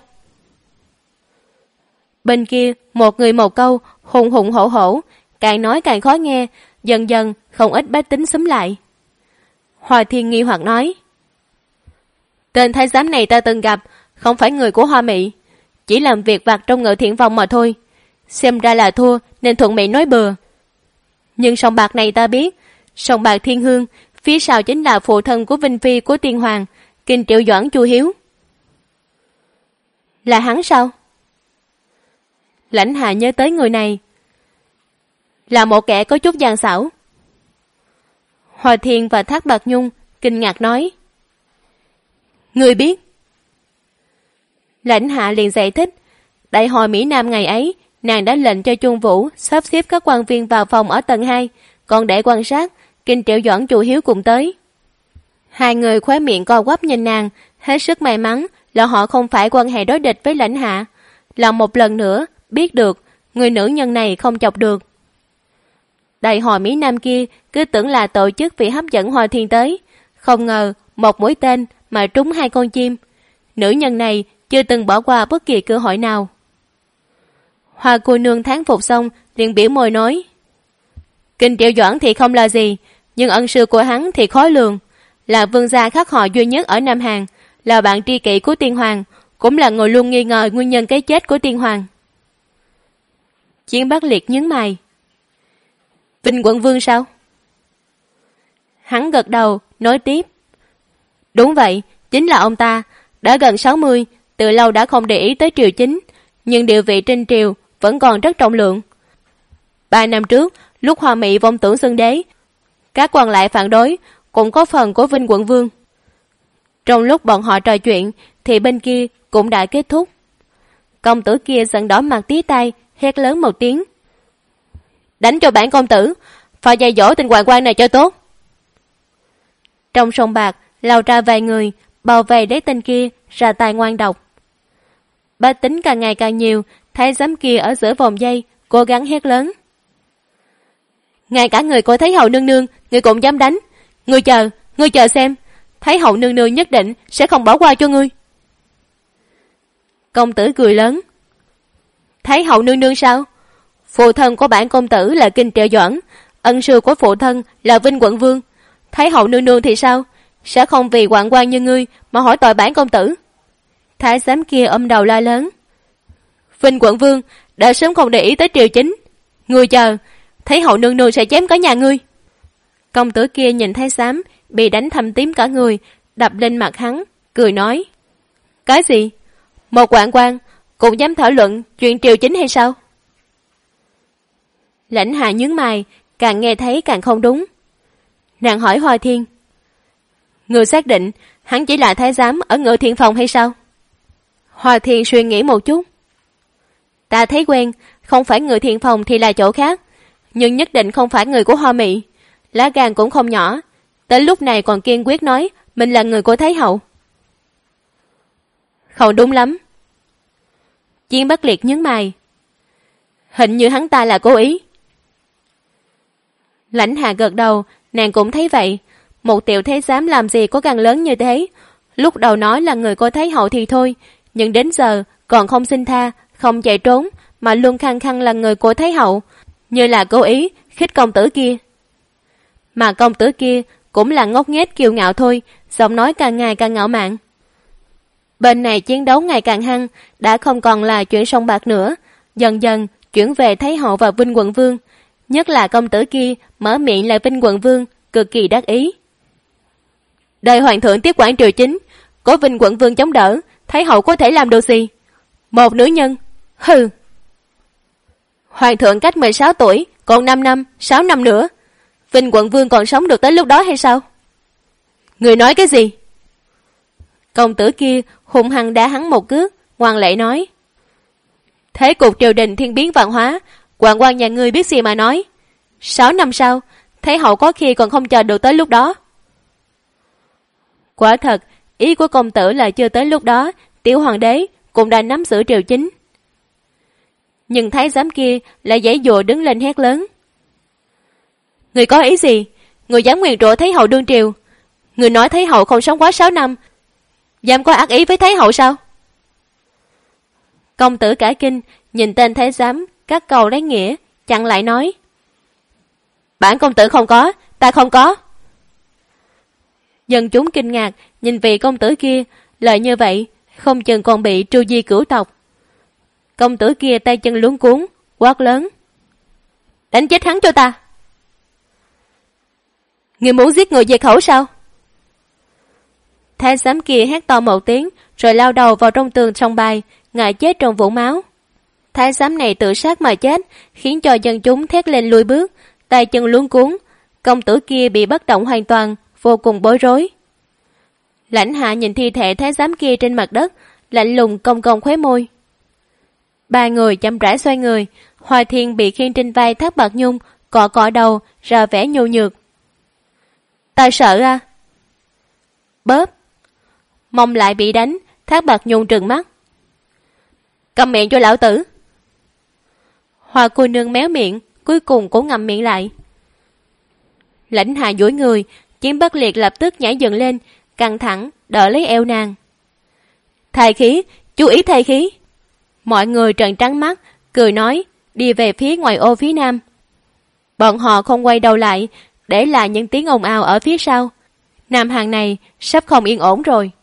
Bên kia một người một câu hùng hùng hổ hổ, càng nói càng khó nghe, dần dần không ít bách tính xúm lại. Hoa Thiên nghi hoặc nói: Tên thái giám này ta từng gặp, không phải người của Hoa Mị, chỉ làm việc vặt trong Ngự Thiện Phòng mà thôi, xem ra là thua nên thuận miệng nói bừa. Nhưng sòng bạc này ta biết, sòng bạc Thiên Hương phía sau chính là phụ thân của Vinh Phi của Tiên Hoàng, Kinh Triệu Doãn Chu Hiếu. Là hắn sao? Lãnh Hạ nhớ tới người này, là một kẻ có chút gian xảo. Hoa Thiên và Thác Bạc Nhung kinh ngạc nói: Ngươi biết? Lãnh Hạ liền giải thích, đại hội Mỹ Nam ngày ấy, nàng đã lệnh cho Chung Vũ sắp xếp các quan viên vào phòng ở tầng 2, còn để quan sát, Kinh Triệu Doãn Chu Hiếu cùng tới. Hai người khóe miệng co quắp nhìn nàng, hết sức may mắn là họ không phải quan hệ đối địch với Lãnh Hạ, là một lần nữa biết được người nữ nhân này không chọc được. Đại hội Mỹ Nam kia cứ tưởng là tổ chức vì hấp dẫn Hoa Thiên tới, không ngờ một mũi tên mà trúng 2 con chim. Nữ nhân này chưa từng bỏ qua bất kỳ cơ hội nào. Hoa cô nương thán phục xong liền biểu môi nói: Kinh Triệu Doãn thì không là gì, nhưng ân sư của hắn thì khó lường, là vương gia khác họ duy nhất ở Nam Hàn, là bạn tri kỷ của Tiên Hoàng, cũng là người luôn nghi ngờ nguyên nhân cái chết của Tiên Hoàng. Chiến Bắc Liệt nhướng mày: Vinh quận vương sao? Hắn gật đầu nói tiếp: Đúng vậy, chính là ông ta, đã gần 60, từ lâu đã không để ý tới triều chính, nhưng địa vị trên triều vẫn còn rất trọng lượng. 3 năm trước, lúc Hoa Mị vong tưởng xưng đế, các quan lại phản đối cũng có phần của Vinh quận vương. Trong lúc bọn họ trò chuyện thì bên kia cũng đã kết thúc. Công tử kia giận đỏ mặt tía tay, hét lớn một tiếng: Đánh cho bản công tử, phải dạy dỗ tên hoàng quan này cho tốt. Trong sông bạc lao ra vài người bao vây lấy tên kia ra tay ngoan độc. Bá tính càng ngày càng nhiều, thái giám kia ở giữa vòng dây cố gắng hét lớn: Ngay cả người của Thái hậu nương nương người cũng dám đánh, ngươi chờ xem, Thái hậu nương nương nhất định sẽ không bỏ qua cho ngươi. Công tử cười lớn: Thái hậu nương nương sao? Phụ thân của bản công tử là Kinh Triệu Doãn, ân sư của phụ thân là Vinh quận vương. Thái hậu nương nương thì sao? Sẽ không vì hoạn quan như ngươi mà hỏi tội bản công tử. Thái giám kia ôm đầu la lớn: Vinh quận vương đã sớm không để ý tới triều chính, ngươi chờ, Thái hậu nương nương sẽ chém cả nhà ngươi. Công tử kia nhìn thái giám bị đánh thâm tím cả người, đập lên mặt hắn, cười nói: Cái gì? Một hoạn quan cũng dám thảo luận chuyện triều chính hay sao? Lãnh Hà nhướng mày, càng nghe thấy càng không đúng. Nàng hỏi Hoa Thiên, người xác định hắn chỉ là thái giám ở Ngự Thiện Phòng hay sao? Hoa Thiên suy nghĩ một chút. Ta thấy quen, không phải Ngự Thiện Phòng thì là chỗ khác, nhưng nhất định không phải người của Hoa Mị. Lá gan cũng không nhỏ, tới lúc này còn kiên quyết nói mình là người của Thái Hậu. Không đúng lắm. Chiến Bất Liệt nhướng mày. Hình như hắn ta là cố ý. Lãnh Hà gật đầu, nàng cũng thấy vậy. Một tiểu thái giám làm gì có gan lớn như thế. Lúc đầu nói là người của Thái Hậu thì thôi, nhưng đến giờ còn không xin tha, không chạy trốn, mà luôn khăng khăng là người của Thái Hậu, như là cố ý khích công tử kia. Mà công tử kia cũng là ngốc nghếch kiêu ngạo thôi, giọng nói càng ngày càng ngạo mạn. Bên này chiến đấu ngày càng hăng, đã không còn là chuyện sông bạc nữa, dần dần chuyển về Thái Hậu và Vinh Quận Vương. Nhất là công tử kia mở miệng là Vinh Quận Vương, cực kỳ đắc ý. Đời hoàng thượng tiếp quản triều chính, có Vinh Quận Vương chống đỡ, Thái Hậu có thể làm được gì? Một nữ nhân, hừ. Hoàng thượng cách 16 tuổi, còn 5 năm, 6 năm nữa. Vinh Quận Vương còn sống được tới lúc đó hay sao? Người nói cái gì? Công tử kia hung hăng đá hắn một cước, ngoan lệ nói. Thế cục triều đình thiên biến vạn hóa, hoàng quan nhà ngươi biết gì mà nói. 6 năm sau, Thái Hậu có khi còn không chờ được tới lúc đó. Quả thật, ý của công tử là chưa tới lúc đó, tiểu hoàng đế cũng đã nắm giữ triều chính. Nhưng thái giám kia lại giãy giụa đứng lên hét lớn. Người có ý gì? Người dám nguyền rủa Thái Hậu đương triều. Người nói Thái Hậu không sống quá 6 năm, dám có ác ý với Thái Hậu sao? Công tử cả kinh, nhìn tên thái giám các câu lấy nghĩa, chặn lại nói. Bản công tử không có, ta không có. Dân chúng kinh ngạc, nhìn vị công tử kia, lời như vậy, không chừng còn bị tru di cửu tộc. Công tử kia tay chân luống cuống, quát lớn. Đánh chết hắn cho ta. Người muốn giết người diệt khẩu sao? Thái giám kia hét to một tiếng, rồi lao đầu vào trong tường sông bài, ngã chết trong vũng máu. Thái giám này tự sát mà chết, khiến cho dân chúng thét lên lùi bước, tay chân luống cuống. Công tử kia bị bất động hoàn toàn, vô cùng bối rối. Lãnh Hạ nhìn thi thể thái giám kia trên mặt đất, lạnh lùng cong cong khóe môi. Ba người chậm rãi xoay người, Hoa Thiên bị khiêng trên vai Thác Bạt Nhung, cọ cọ đầu, ra vẻ nhu nhược. Ta sợ à? Bóp. Mong lại bị đánh, Thác Bạt Nhung trừng mắt. Cầm miệng cho lão tử. Hoa cô nương méo miệng, cuối cùng cũng ngậm miệng lại. Lãnh Hạ duỗi người, Chiến Bất Liệt lập tức nhảy dựng lên, căng thẳng đỡ lấy eo nàng. Thai khí, chú ý thai khí. Mọi người trợn trắng mắt, cười nói, đi về phía ngoài ô phía nam. Bọn họ không quay đầu lại, để lại những tiếng ồn ào ở phía sau. Nam Hàng này sắp không yên ổn rồi.